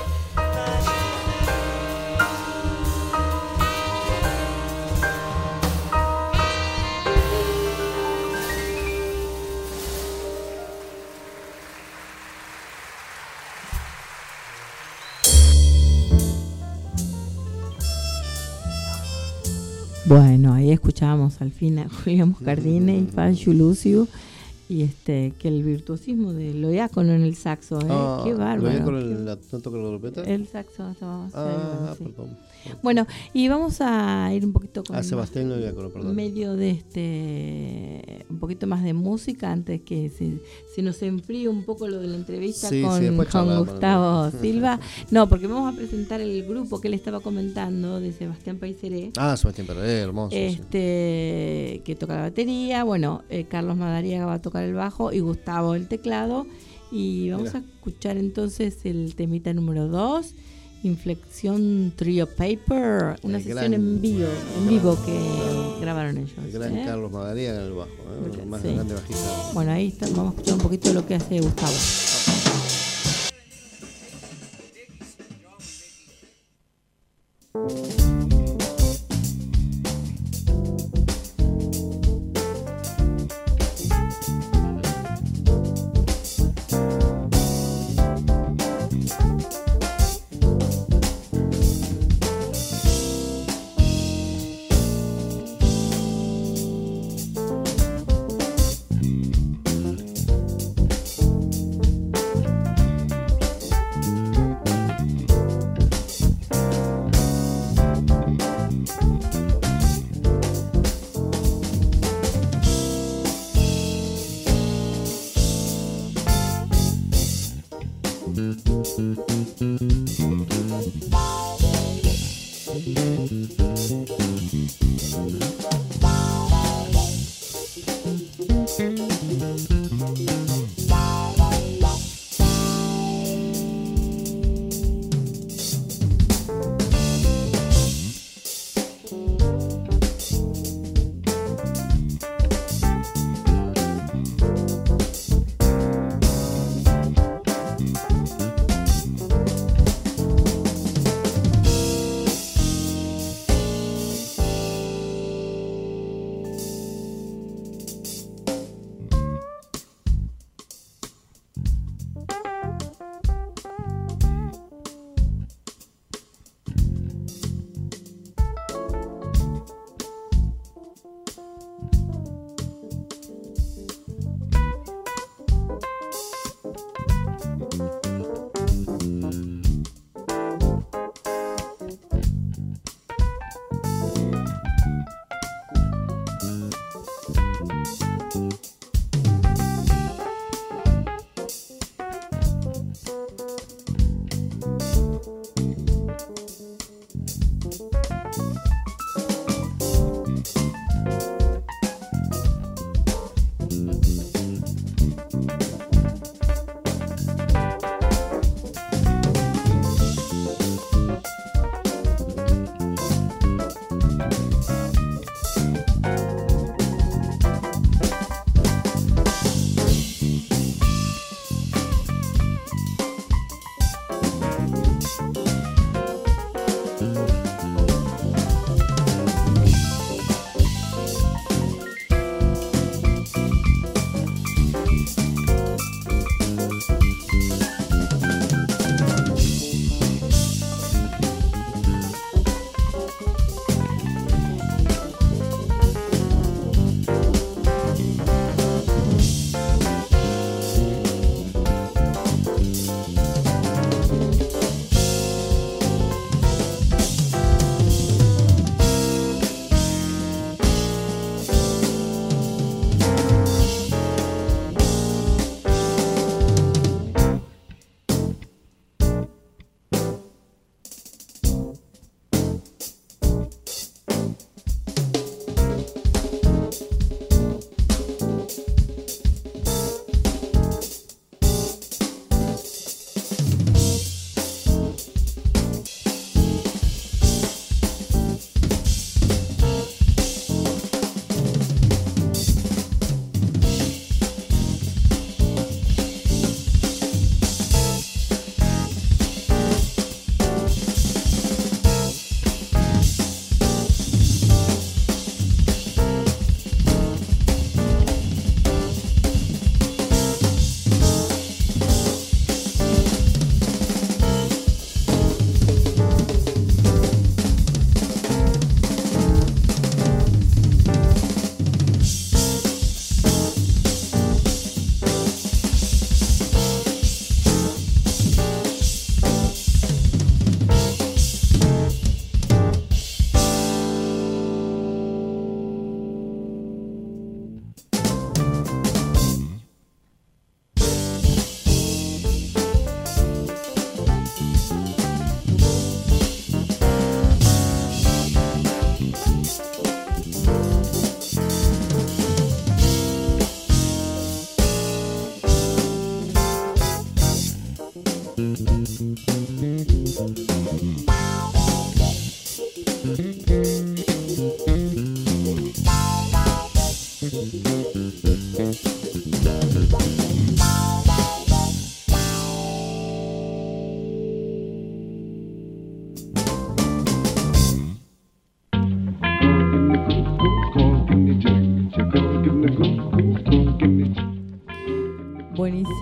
Speaker 4: Bueno, ahí escuchábamos al fin a Julia Moscardini y Fanchu Lucio, y que el virtuosismo de lo diácono en el saxo, qué bárbaro.
Speaker 5: ¿Lo diácono no toca la trompeta?
Speaker 4: El saxo, sí.
Speaker 5: Perdón.
Speaker 4: Bueno, y vamos a ir un poquito con
Speaker 5: Sebastián no diácono, perdón.
Speaker 4: medio de un poquito más de música antes que se nos enfríe un poco lo de la entrevista con Gustavo Silva. No, porque vamos a presentar el grupo que él estaba comentando de Sebastián Paiseré.
Speaker 5: Sebastián Paiseré, hermoso.
Speaker 4: Que toca la batería, bueno, Carlos Madariaga va a tocar el bajo y Gustavo el teclado. Y vamos a escuchar entonces el temita número 2, Inflexión Trio Paper, una sesión en vivo que grabaron ellos.
Speaker 5: El gran Carlos Madariaga en el bajo, el más grande bajista.
Speaker 4: Bueno, ahí está, vamos a escuchar un poquito de lo que hace Gustavo.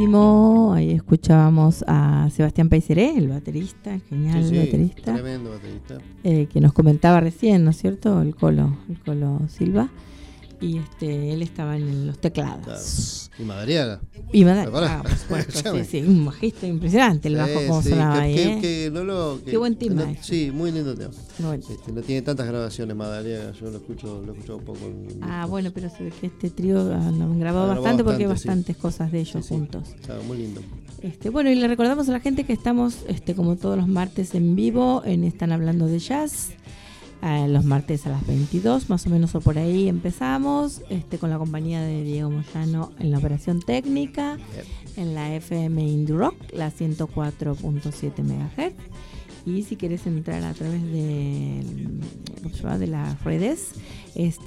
Speaker 4: último, ahí escuchábamos a Sebastián Paiseré, el baterista, el genial baterista.
Speaker 5: Tremendo baterista.
Speaker 4: Que nos comentaba recién, ¿no es cierto? El Colo Silva. Y él estaba en los teclados.
Speaker 5: Claro. Y Madariaga.
Speaker 4: Y Madariaga, por supuesto, sí, un magistro impresionante el bajo como sonaba ahí. Qué buen tema.
Speaker 5: Sí, muy lindo tema.
Speaker 4: Bueno.
Speaker 5: No tiene tantas grabaciones Madariaga, yo lo escucho un poco.
Speaker 4: Bueno, pero se ve que este trío lo han grabado bastante porque hay bastantes cosas de ellos juntos.
Speaker 5: Claro, muy lindo.
Speaker 4: Bueno, y le recordamos a la gente que estamos, como todos los martes en vivo, Están Hablando de Jazz. Los martes a las 22, más o menos o por ahí empezamos, con la compañía de Diego Moyano en la operación técnica, en la FM Indie Rock, la 104.7 MHz. Y si querés entrar a través de las redes, es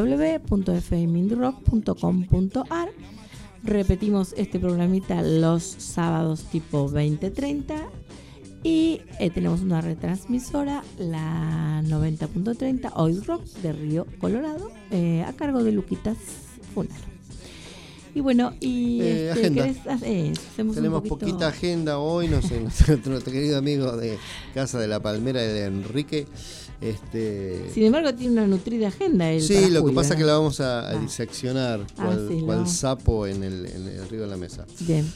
Speaker 4: www.fmindirock.com.ar. Repetimos este programita los sábados tipo 20:30. Y tenemos una retransmisora, la 90.30, Hoy Rock de Río Colorado, a cargo de Luquitas Funaro. Y bueno,
Speaker 5: agenda.
Speaker 4: Tenemos
Speaker 5: poquita agenda hoy, no sé, nuestro querido amigo de Casa de la Palmera, el Enrique.
Speaker 4: Sin embargo, tiene una nutrida agenda.
Speaker 5: Sí, lo que pasa es que la vamos a diseccionar, cual sapo en el río de la mesa.
Speaker 4: Bien.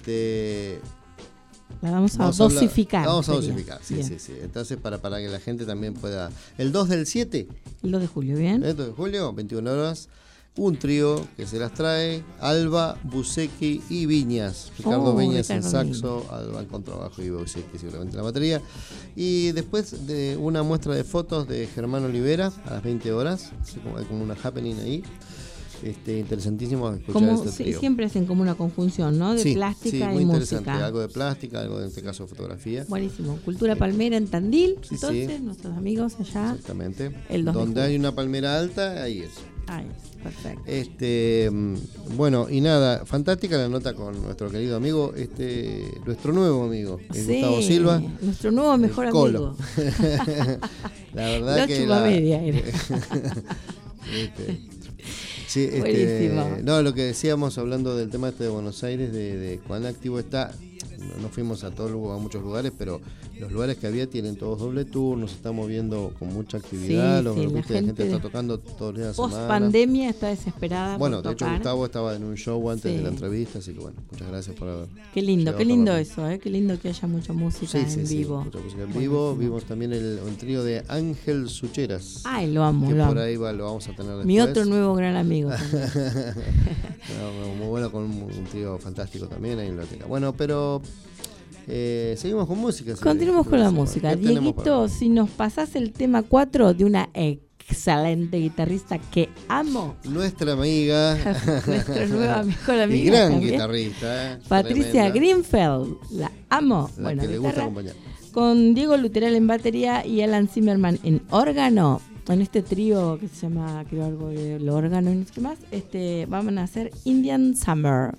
Speaker 4: La vamos a dosificar.
Speaker 5: Vamos a dosificar, sí. Entonces, para que la gente también pueda... El 2 del 7.
Speaker 4: El 2 de julio, bien.
Speaker 5: El 2 de julio, 21 horas. Un trío que se las trae. Alba, Busecki y Viñas. Ricardo Viñas en saxo, Alba en contrabajo y Busecki seguramente en la batería. Y después de una muestra de fotos de Germán Olivera a las 20 horas. Hay como una happening ahí. Interesantísimo escuchar este trío.
Speaker 4: Siempre hacen como una conjunción, ¿no? De plástica
Speaker 5: muy
Speaker 4: y
Speaker 5: interesante.
Speaker 4: música.
Speaker 5: Algo de plástica, algo en este caso de fotografía.
Speaker 4: Buenísimo. Cultura palmera en Tandil. Entonces, nuestros amigos allá.
Speaker 5: Exactamente.
Speaker 4: Donde
Speaker 5: hay una palmera alta, ahí es.
Speaker 4: Ahí es, perfecto.
Speaker 5: Bueno, y nada, fantástica la nota con nuestro querido amigo, nuestro nuevo amigo, Gustavo Silva.
Speaker 4: Nuestro nuevo mejor amigo.
Speaker 5: La verdad que
Speaker 4: media era.
Speaker 5: Sí, lo que decíamos hablando del tema de Buenos Aires, de cuán activo está. No fuimos a muchos lugares, pero los lugares que había tienen todos doble tour, nos estamos viendo con mucha actividad, la gente está tocando todos los días de la semana.
Speaker 4: Post pandemia está desesperada.
Speaker 5: Bueno,
Speaker 4: por
Speaker 5: de hecho Gustavo estaba en un show antes de la entrevista, así que bueno, muchas gracias por haber.
Speaker 4: Qué lindo eso, qué lindo que haya mucha música en vivo.
Speaker 5: Mucha música en vivo. Vimos también el trío de Ángel Sucheras.
Speaker 4: Ay, lo amo,
Speaker 5: que por ahí lo vamos a tener después.
Speaker 4: Mi otro nuevo gran amigo.
Speaker 5: Muy bueno, con un trío fantástico también ahí en la biblioteca. Bueno, pero seguimos con música.
Speaker 4: Continuamos con la música. Dieguito, si nos pasás el tema 4 de una excelente guitarrista que amo.
Speaker 5: Nuestra amiga.
Speaker 4: Nuestra nueva mejor amiga.
Speaker 5: Y gran
Speaker 4: también.
Speaker 5: Guitarrista.
Speaker 4: Patricia Greenfeld. La amo.
Speaker 5: La que le gusta acompañar.
Speaker 4: Con Diego Luteral en batería y Alan Zimmerman en órgano. En este trío que se llama, creo algo del órgano y no sé qué más, vamos a hacer Indian Summer.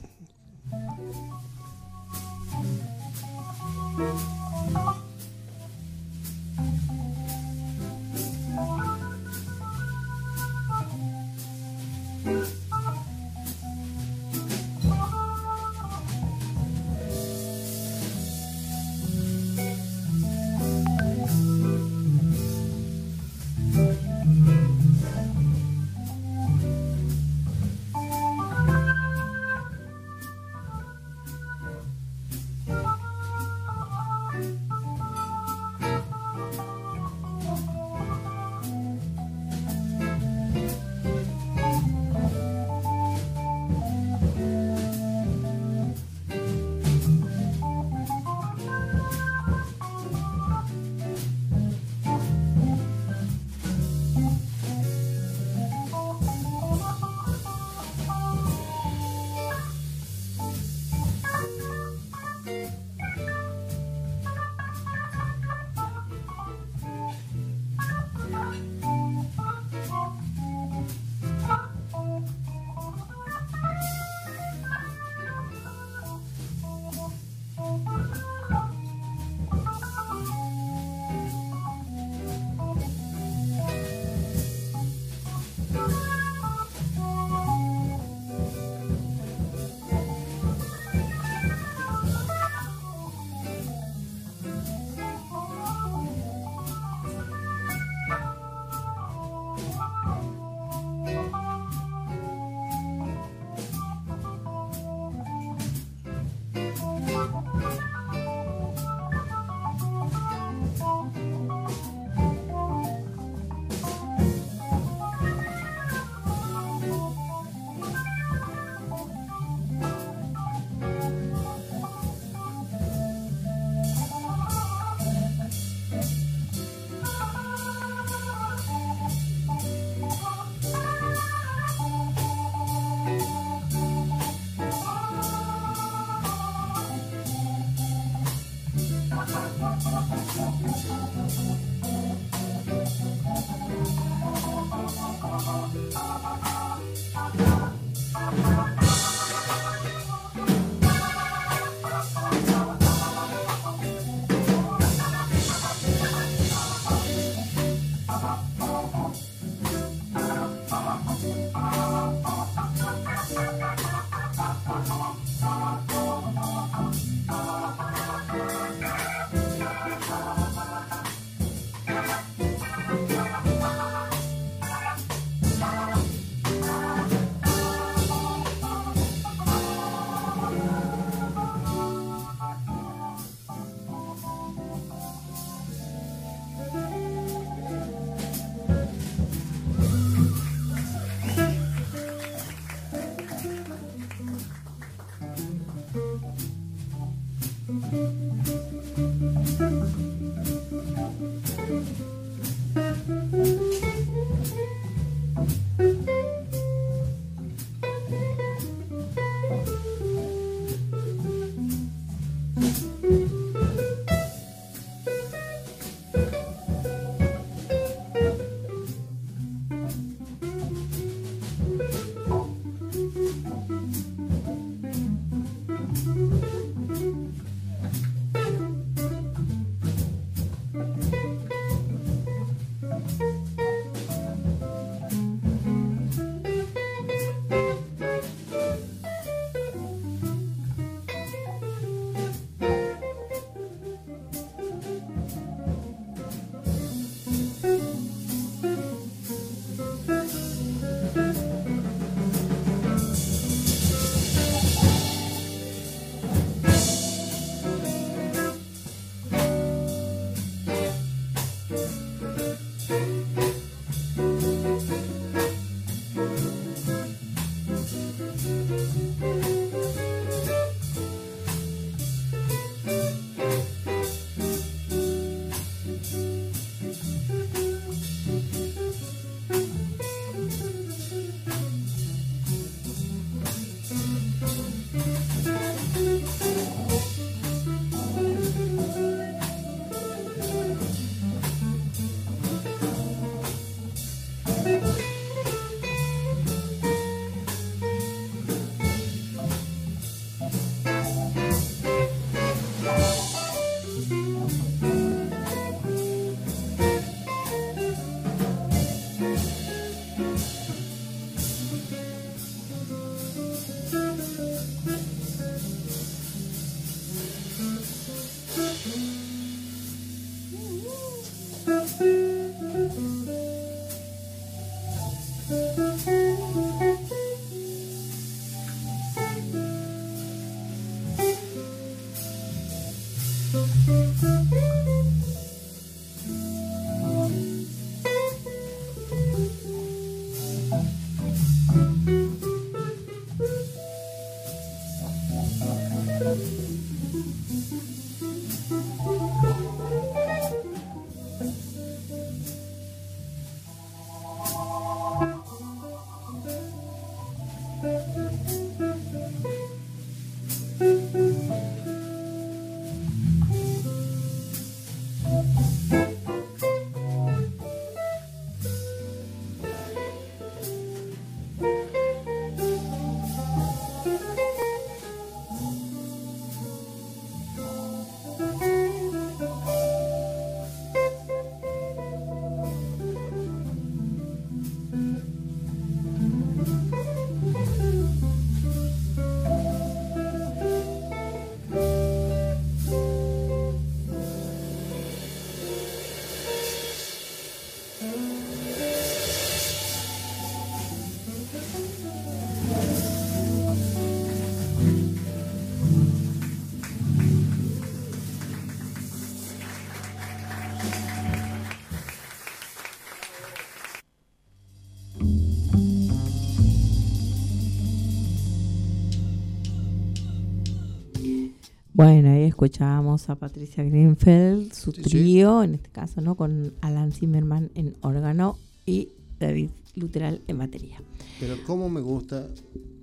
Speaker 4: Bueno, ahí escuchábamos a Patricia Greenfeld, su trío, en este caso, ¿no? Con Alan Zimmerman en órgano y David Luteral en batería.
Speaker 5: Pero cómo me gusta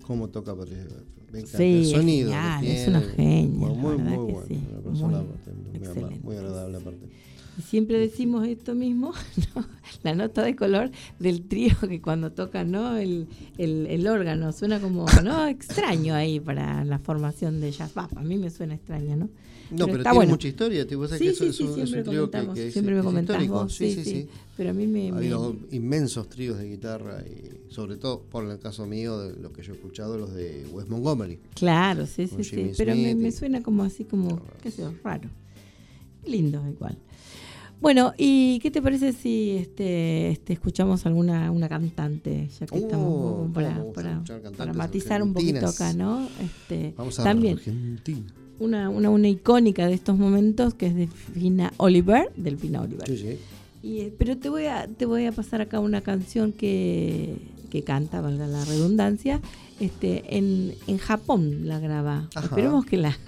Speaker 5: cómo toca Patricia Bergman. Me encanta
Speaker 4: Sí,
Speaker 5: el sonido.
Speaker 4: genial,
Speaker 5: que tiene,
Speaker 4: es una genia,
Speaker 5: Muy,
Speaker 4: la verdad
Speaker 5: muy
Speaker 4: que
Speaker 5: bueno.
Speaker 4: sí,
Speaker 5: Una persona
Speaker 4: muy excelente,
Speaker 5: muy agradable aparte.
Speaker 4: Y siempre decimos esto mismo, ¿no? La nota de color del trío que cuando toca, ¿no? el órgano suena como, ¿no? Extraño ahí para la formación de jazz. A mí me suena extraño, ¿no?
Speaker 5: No, pero
Speaker 4: está
Speaker 5: tiene
Speaker 4: bueno.
Speaker 5: mucha historia. Tipo,
Speaker 4: Sí,
Speaker 5: que
Speaker 4: sí,
Speaker 5: es un
Speaker 4: siempre
Speaker 5: trío
Speaker 4: comentamos,
Speaker 5: que
Speaker 4: siempre me
Speaker 5: es
Speaker 4: comentás
Speaker 5: histórico.
Speaker 4: vos, sí. Pero a mí
Speaker 5: Ha habido inmensos tríos de guitarra y sobre todo, por el caso mío, de lo que yo he escuchado, los de Wes Montgomery.
Speaker 4: Claro, sí,
Speaker 5: Con Jimmy
Speaker 4: pero
Speaker 5: Smith
Speaker 4: me suena como así, como, qué sé yo, raro. Lindo igual. Bueno, ¿y qué te parece si escuchamos una cantante, ya que estamos para matizar un poquito acá, ¿no?
Speaker 5: Vamos a
Speaker 4: también
Speaker 5: Argentina.
Speaker 4: una icónica de estos momentos que es de Fina Oliver, del Fina Oliver.
Speaker 5: Sí.
Speaker 4: Pero te voy a pasar acá una canción que canta, valga la redundancia, en Japón la graba.
Speaker 5: Ajá.
Speaker 4: Esperemos que las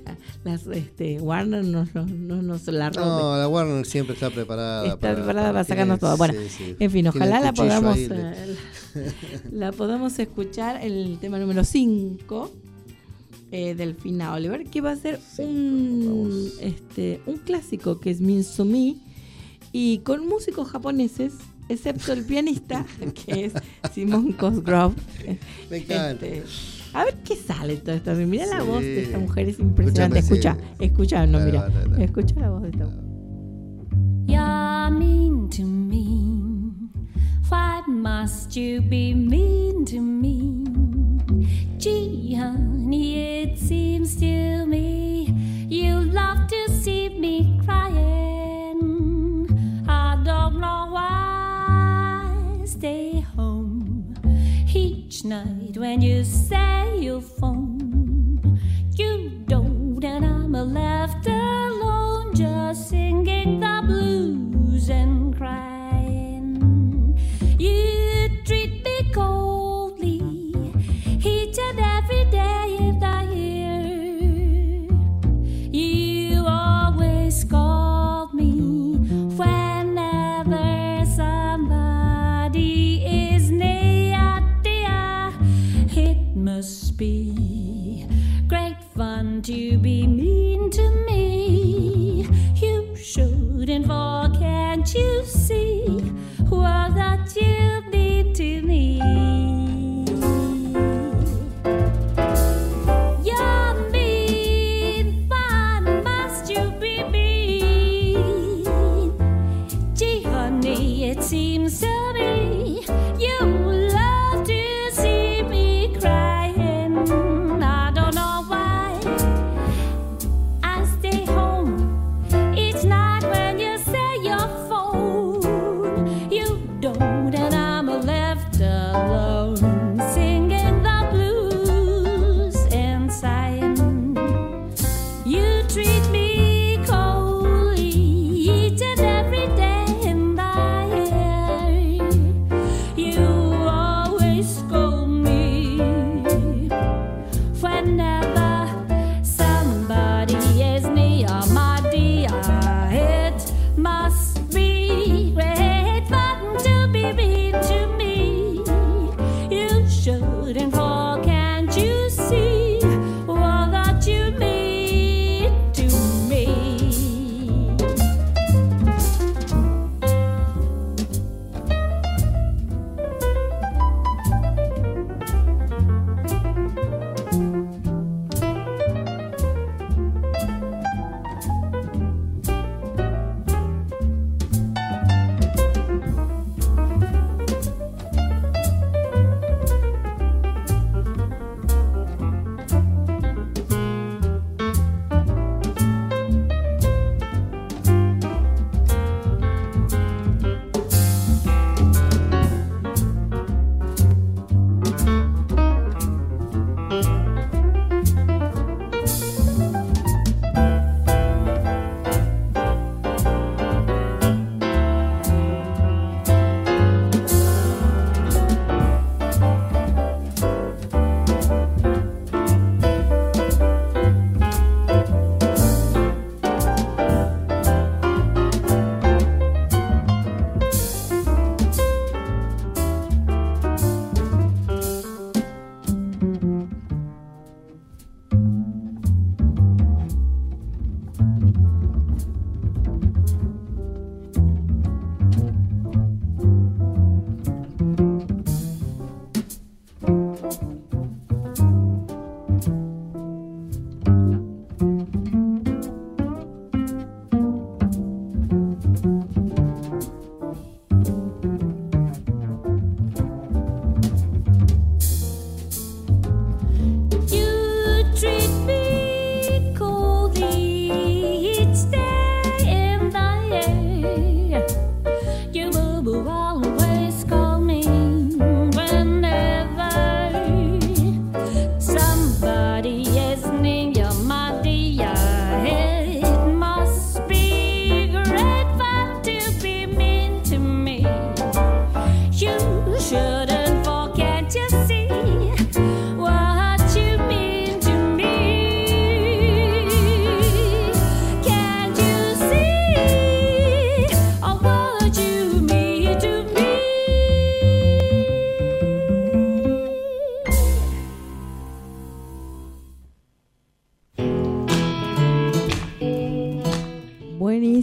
Speaker 4: Warner no nos la robe.
Speaker 5: No, la Warner siempre está preparada.
Speaker 4: Está preparada para sacarnos todo. Bueno,
Speaker 5: sí.
Speaker 4: en fin, ojalá
Speaker 5: Tiene
Speaker 4: la
Speaker 5: el cuchillo
Speaker 4: podamos
Speaker 5: ahí,
Speaker 4: la podamos escuchar, el tema número 5 del Fina Oliver, que va a ser un clásico que es Minsumi, y con músicos japoneses, excepto el pianista, que es Simon Cosgrove.
Speaker 5: Me encanta.
Speaker 4: A ver qué sale todo esto. Mira la
Speaker 5: Sí.
Speaker 4: voz de esta mujer, es impresionante. Escucha, no, mira. Escucha la voz de esta mujer.
Speaker 9: You're mean to me. Why must you be mean to me? Gee, honey, it seems to me you love to see me crying. I don't know why I stay home each night when you say you'll phone. You don't, and I'm left alone just singing the blues and crying. You treat me coldly each and every day, and I hear you always call me whenever somebody is near, dear. It must be great fun to be mean to me. You shouldn't, for can't you see what that you mean to me? You're mean, why must you be mean? Gee, honey, it seems to me you love to see me crying. I don't know why I stay home each night when you say your phone. You don't, and I'm left alone singing the blues and sighing. You treat me coldly each and every day, and I hear you always scold me whenever somebody is near, my dear. It must be great fun to be mean to me.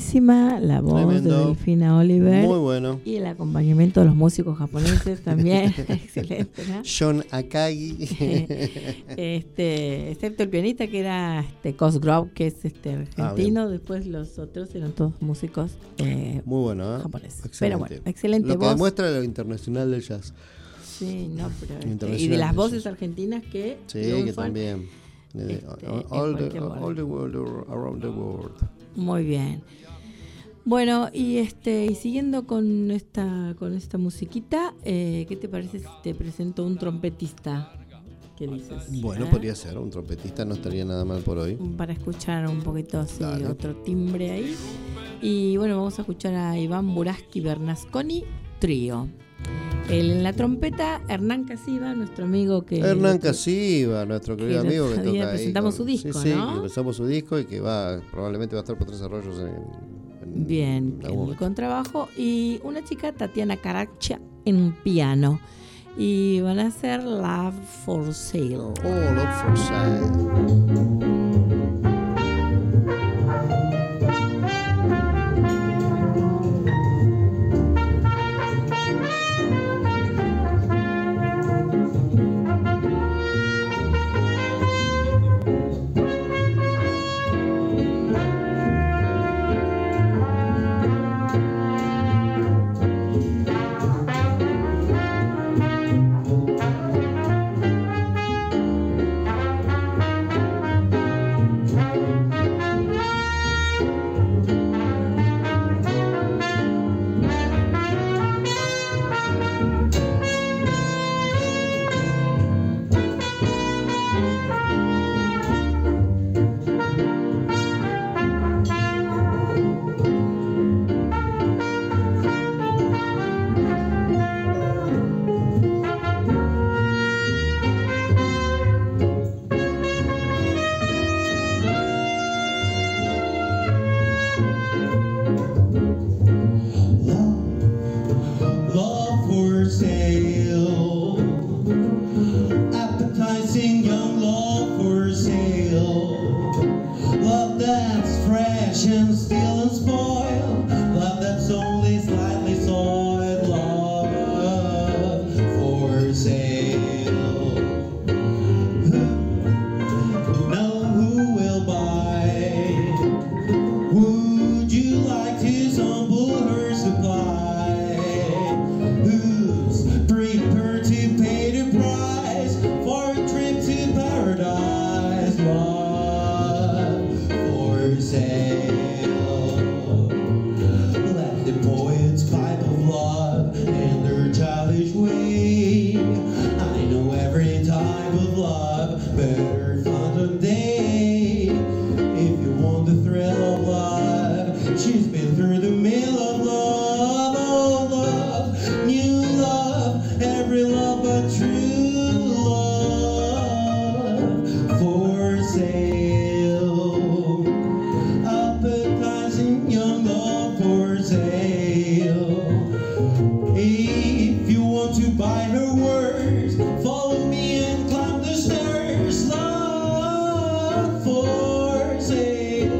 Speaker 4: buenísima, la voz
Speaker 5: Tremendo.
Speaker 4: de Delfina Oliver.
Speaker 5: Muy bueno.
Speaker 4: Y el acompañamiento de los músicos japoneses también, excelente, ¿no?
Speaker 5: John Akagi.
Speaker 4: Excepto el pianista que era Cosgrove, que es argentino, después los otros eran todos músicos
Speaker 5: muy bueno, ¿eh?
Speaker 4: japoneses.
Speaker 5: Excelente.
Speaker 4: Pero bueno, excelente
Speaker 5: lo que
Speaker 4: voz.
Speaker 5: demuestra lo internacional del jazz.
Speaker 4: Sí, no, pero
Speaker 5: Internacional
Speaker 4: y de las
Speaker 5: del
Speaker 4: voces
Speaker 5: jazz.
Speaker 4: argentinas que
Speaker 5: Sí, que
Speaker 4: triunfan.
Speaker 5: también. All the world around the world.
Speaker 4: Muy bien. Bueno, y siguiendo con esta musiquita, ¿qué te parece si te presento un trompetista? ¿Qué dices?
Speaker 5: Bueno, podría ser un trompetista, no estaría nada mal por hoy.
Speaker 4: Para escuchar un poquito así,
Speaker 5: Dale.
Speaker 4: otro timbre ahí. Y bueno, vamos a escuchar a Iván Buraski Bernasconi Trío. En la trompeta, Hernán Casiva, nuestro amigo que...
Speaker 5: Hernán Casiva, nuestro querido amigo que toca ahí.
Speaker 4: Presentamos su disco,
Speaker 5: sí,
Speaker 4: ¿no?
Speaker 5: que presentamos su disco y que probablemente va a estar por Tres Arroyos en
Speaker 4: Bien,
Speaker 5: algún
Speaker 4: en el
Speaker 5: momento.
Speaker 4: contrabajo. Y una chica, Tatiana Caracha, en piano. Y van a hacer Love for Sale.
Speaker 5: Oh, Love for Sale.
Speaker 10: Love for sale, appetizing young love for sale. Love that's fresh and still unspoiled, love that's only slightly soiled. Love for sale. Know who will buy? Would you like to sample her supply? Who's prepared to pay the price for a trip to paradise? Love for sale. Let the poets pipe of love in their childish way. I know every type of love better found a day. If you want the thrill of love, she's been through the mill of love. Oh, love, new love, every love but true love for sale. Appetizing young love for sale. If you want to buy her words, follow me and climb the stairs. Love for sale.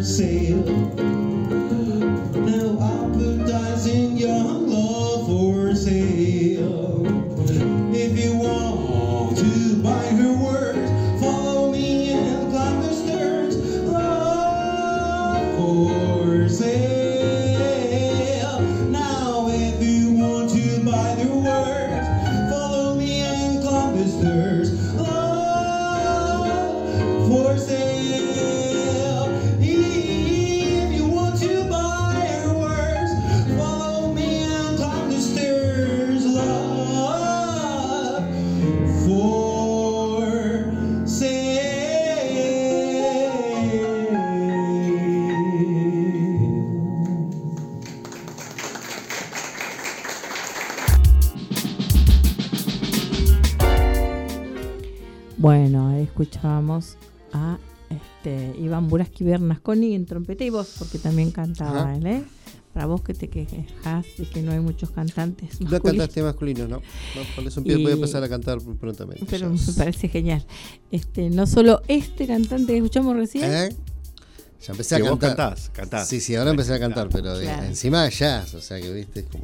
Speaker 10: sale. Now appetizing young love for sale. If you want to buy her words, follow me and climb the stairs. Love for sale. Now if you want to buy their words, follow me and climb the stairs. Love for sale. If you want to buy her words, follow me and climb the stairs. Love for
Speaker 4: Bueno, ahí escuchábamos a Iván Buraski Bernasconi en trompeta y voz, porque también cantaba
Speaker 5: Ajá.
Speaker 4: él, ¿eh? Para vos que te quejas de que no hay muchos cantantes
Speaker 5: No
Speaker 4: masculinos.
Speaker 5: cantaste masculino, ¿no? Por eso
Speaker 4: Y-
Speaker 5: voy a empezar a cantar prontamente.
Speaker 4: Pero me parece genial. No solo este cantante que escuchamos recién,
Speaker 5: ¿Eh? Ya empecé a
Speaker 11: Que vos
Speaker 5: cantar.
Speaker 11: cantás.
Speaker 5: Sí, ahora empecé a cantar, pero
Speaker 4: Claro.
Speaker 5: encima jazz, o sea que viste, es como.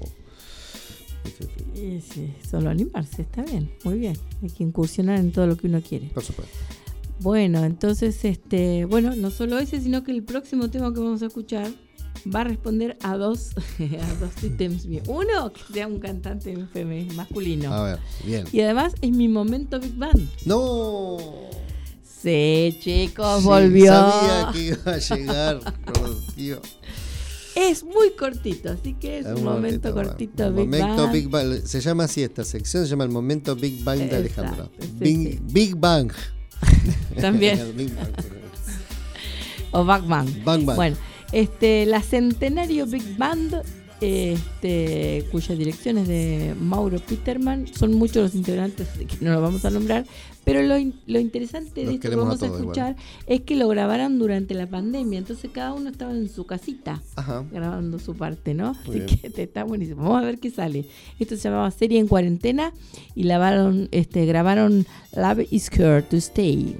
Speaker 4: y sí, solo animarse, está bien, muy bien. Hay que incursionar en todo lo que uno quiere.
Speaker 5: Por supuesto.
Speaker 4: Bueno, entonces, bueno, no solo ese, sino que el próximo tema que vamos a escuchar va a responder a dos ítems míos. Uno, que sea un cantante masculino.
Speaker 5: A ver, bien.
Speaker 4: Y además es mi momento Big Band.
Speaker 5: ¡No!
Speaker 4: Sí, chicos,
Speaker 5: Sí,
Speaker 4: volvió.
Speaker 5: Sabía que iba a llegar, tío.
Speaker 4: Es muy cortito, así que es un momento cortito Big
Speaker 5: Momento
Speaker 4: Band.
Speaker 5: Big Bang. Se llama así esta sección, se llama el momento Big Bang de Alejandro.
Speaker 4: Exacto, sí,
Speaker 5: Big,
Speaker 4: sí.
Speaker 5: Big Bang.
Speaker 4: También.
Speaker 5: Big Bang.
Speaker 4: O Bang Bang.
Speaker 5: Bang Bang.
Speaker 4: Bueno, la Centenario Big Band, cuya dirección es de Mauro Peterman. Son muchos los integrantes que no los vamos a nombrar, pero lo interesante de
Speaker 5: Los
Speaker 4: esto que
Speaker 5: queremos a
Speaker 4: vamos a
Speaker 5: todos
Speaker 4: escuchar es que lo grabaron durante la pandemia, entonces cada uno estaba en su casita
Speaker 5: Ajá.
Speaker 4: grabando su parte, ¿no?
Speaker 5: Muy
Speaker 4: Así
Speaker 5: bien.
Speaker 4: que está buenísimo. Vamos a ver qué sale. Esto se llamaba Serie en Cuarentena y grabaron Love is Here to Stay.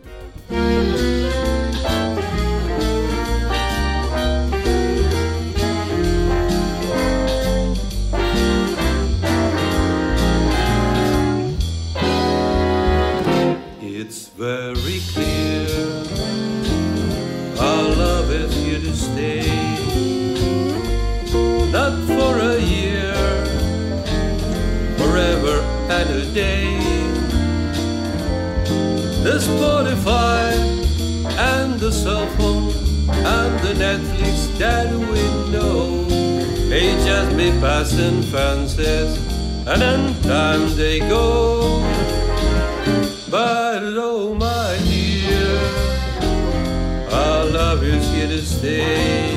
Speaker 12: It's very clear our love is here to stay. Not for a year, forever and a day. The Spotify and the cell phone and the Netflix that we know may just be passing fancies, and in time they go. But oh my dear, our love is here to stay.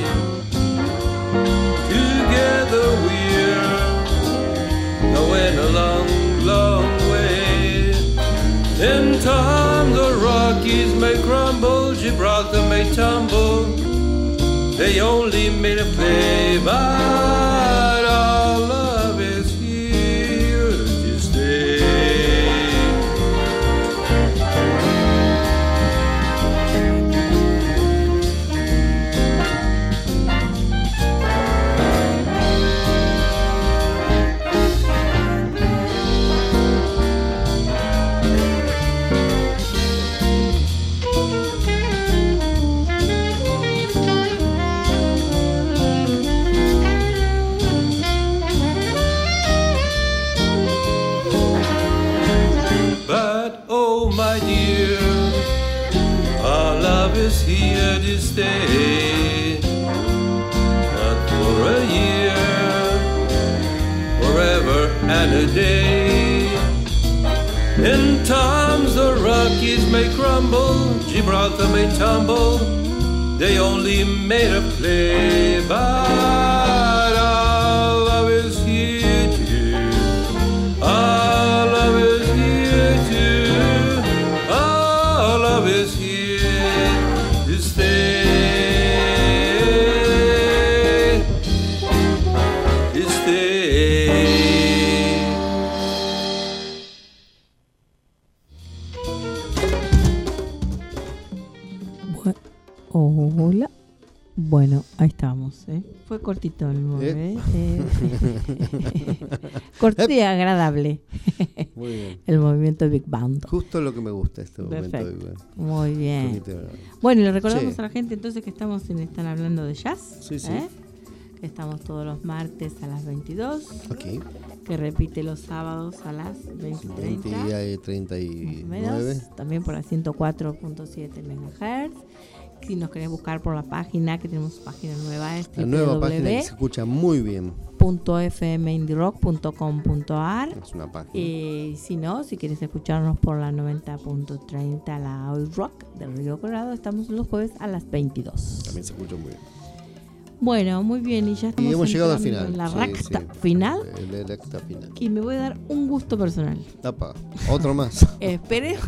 Speaker 12: Together we're going a long, long way. In time the Rockies may crumble, Gibraltar may tumble. They only made a play, but our love is here to stay. But oh my dear, our love is here to stay. Not for a year, forever and a day. In times the Rockies may crumble, Gibraltar may tumble. They only made a play, but our love is here too. Our love is here too. Our love is here to stay. To stay.
Speaker 4: Hola. Bueno, ahí estamos. Fue cortito el móvil. Cortito y agradable.
Speaker 5: Muy bien.
Speaker 4: El movimiento Big Band.
Speaker 5: Justo lo que me gusta este momento.
Speaker 4: Perfecto. Muy bien.
Speaker 5: Bonito.
Speaker 4: Bueno, y le recordamos
Speaker 5: Sí.
Speaker 4: a la gente entonces que Están Hablando de Jazz.
Speaker 5: Sí, sí.
Speaker 4: Que estamos todos los martes a las 22.
Speaker 5: Ok.
Speaker 4: Que repite los sábados a las 20:30.
Speaker 5: 39.
Speaker 4: También por la 104.7 MHz. Si nos querés buscar por la página, que tenemos página nueva, es
Speaker 5: La nueva página que se escucha muy bien.
Speaker 4: .fmindierock.com.ar.
Speaker 5: Es una página.
Speaker 4: Y si no, si quieres escucharnos por la 90.30, la Oil Rock del Río Colorado, estamos los jueves a las 22.
Speaker 5: También se escucha muy bien.
Speaker 4: Bueno, muy bien, y ya estamos
Speaker 5: Y hemos llegado al
Speaker 4: entrando
Speaker 5: final.
Speaker 4: en la
Speaker 5: Sí,
Speaker 4: recta
Speaker 5: sí.
Speaker 4: final.
Speaker 5: La recta final.
Speaker 4: Y me voy a dar un gusto personal.
Speaker 5: Tapa. Otro más.
Speaker 4: Espere.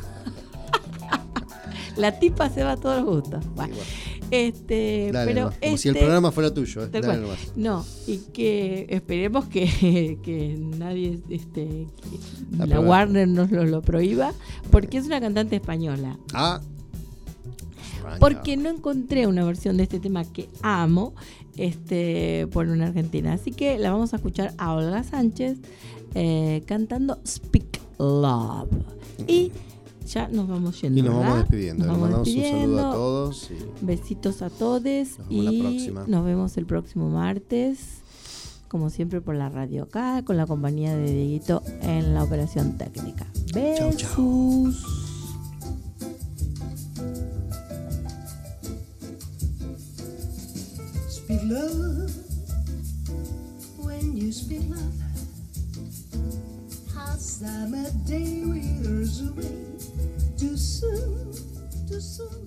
Speaker 4: La tipa se va a todos los gustos. Bueno,
Speaker 5: Dale,
Speaker 4: pero
Speaker 5: nomás. Como si el programa fuera tuyo.
Speaker 4: tal
Speaker 5: Dale
Speaker 4: cual.
Speaker 5: nomás.
Speaker 4: No, y que esperemos que nadie, la Warner nos lo prohíba, porque es una cantante española.
Speaker 5: Ah.
Speaker 4: Porque no encontré una versión de este tema que amo por una argentina. Así que la vamos a escuchar a Olga Sánchez cantando Speak Love. Y ya nos vamos yendo.
Speaker 5: Y nos vamos
Speaker 4: ¿verdad?
Speaker 5: despidiendo. Les mandamos un saludo a todos.
Speaker 4: Besitos a todos.
Speaker 5: Nos vemos la próxima.
Speaker 4: Nos vemos el próximo martes. Como siempre por la radio acá, con la compañía de Dieguito en la operación técnica. Besos.
Speaker 5: Chau, chau.
Speaker 10: Speak love when you speak love. Hot summer day withers away too soon, too soon.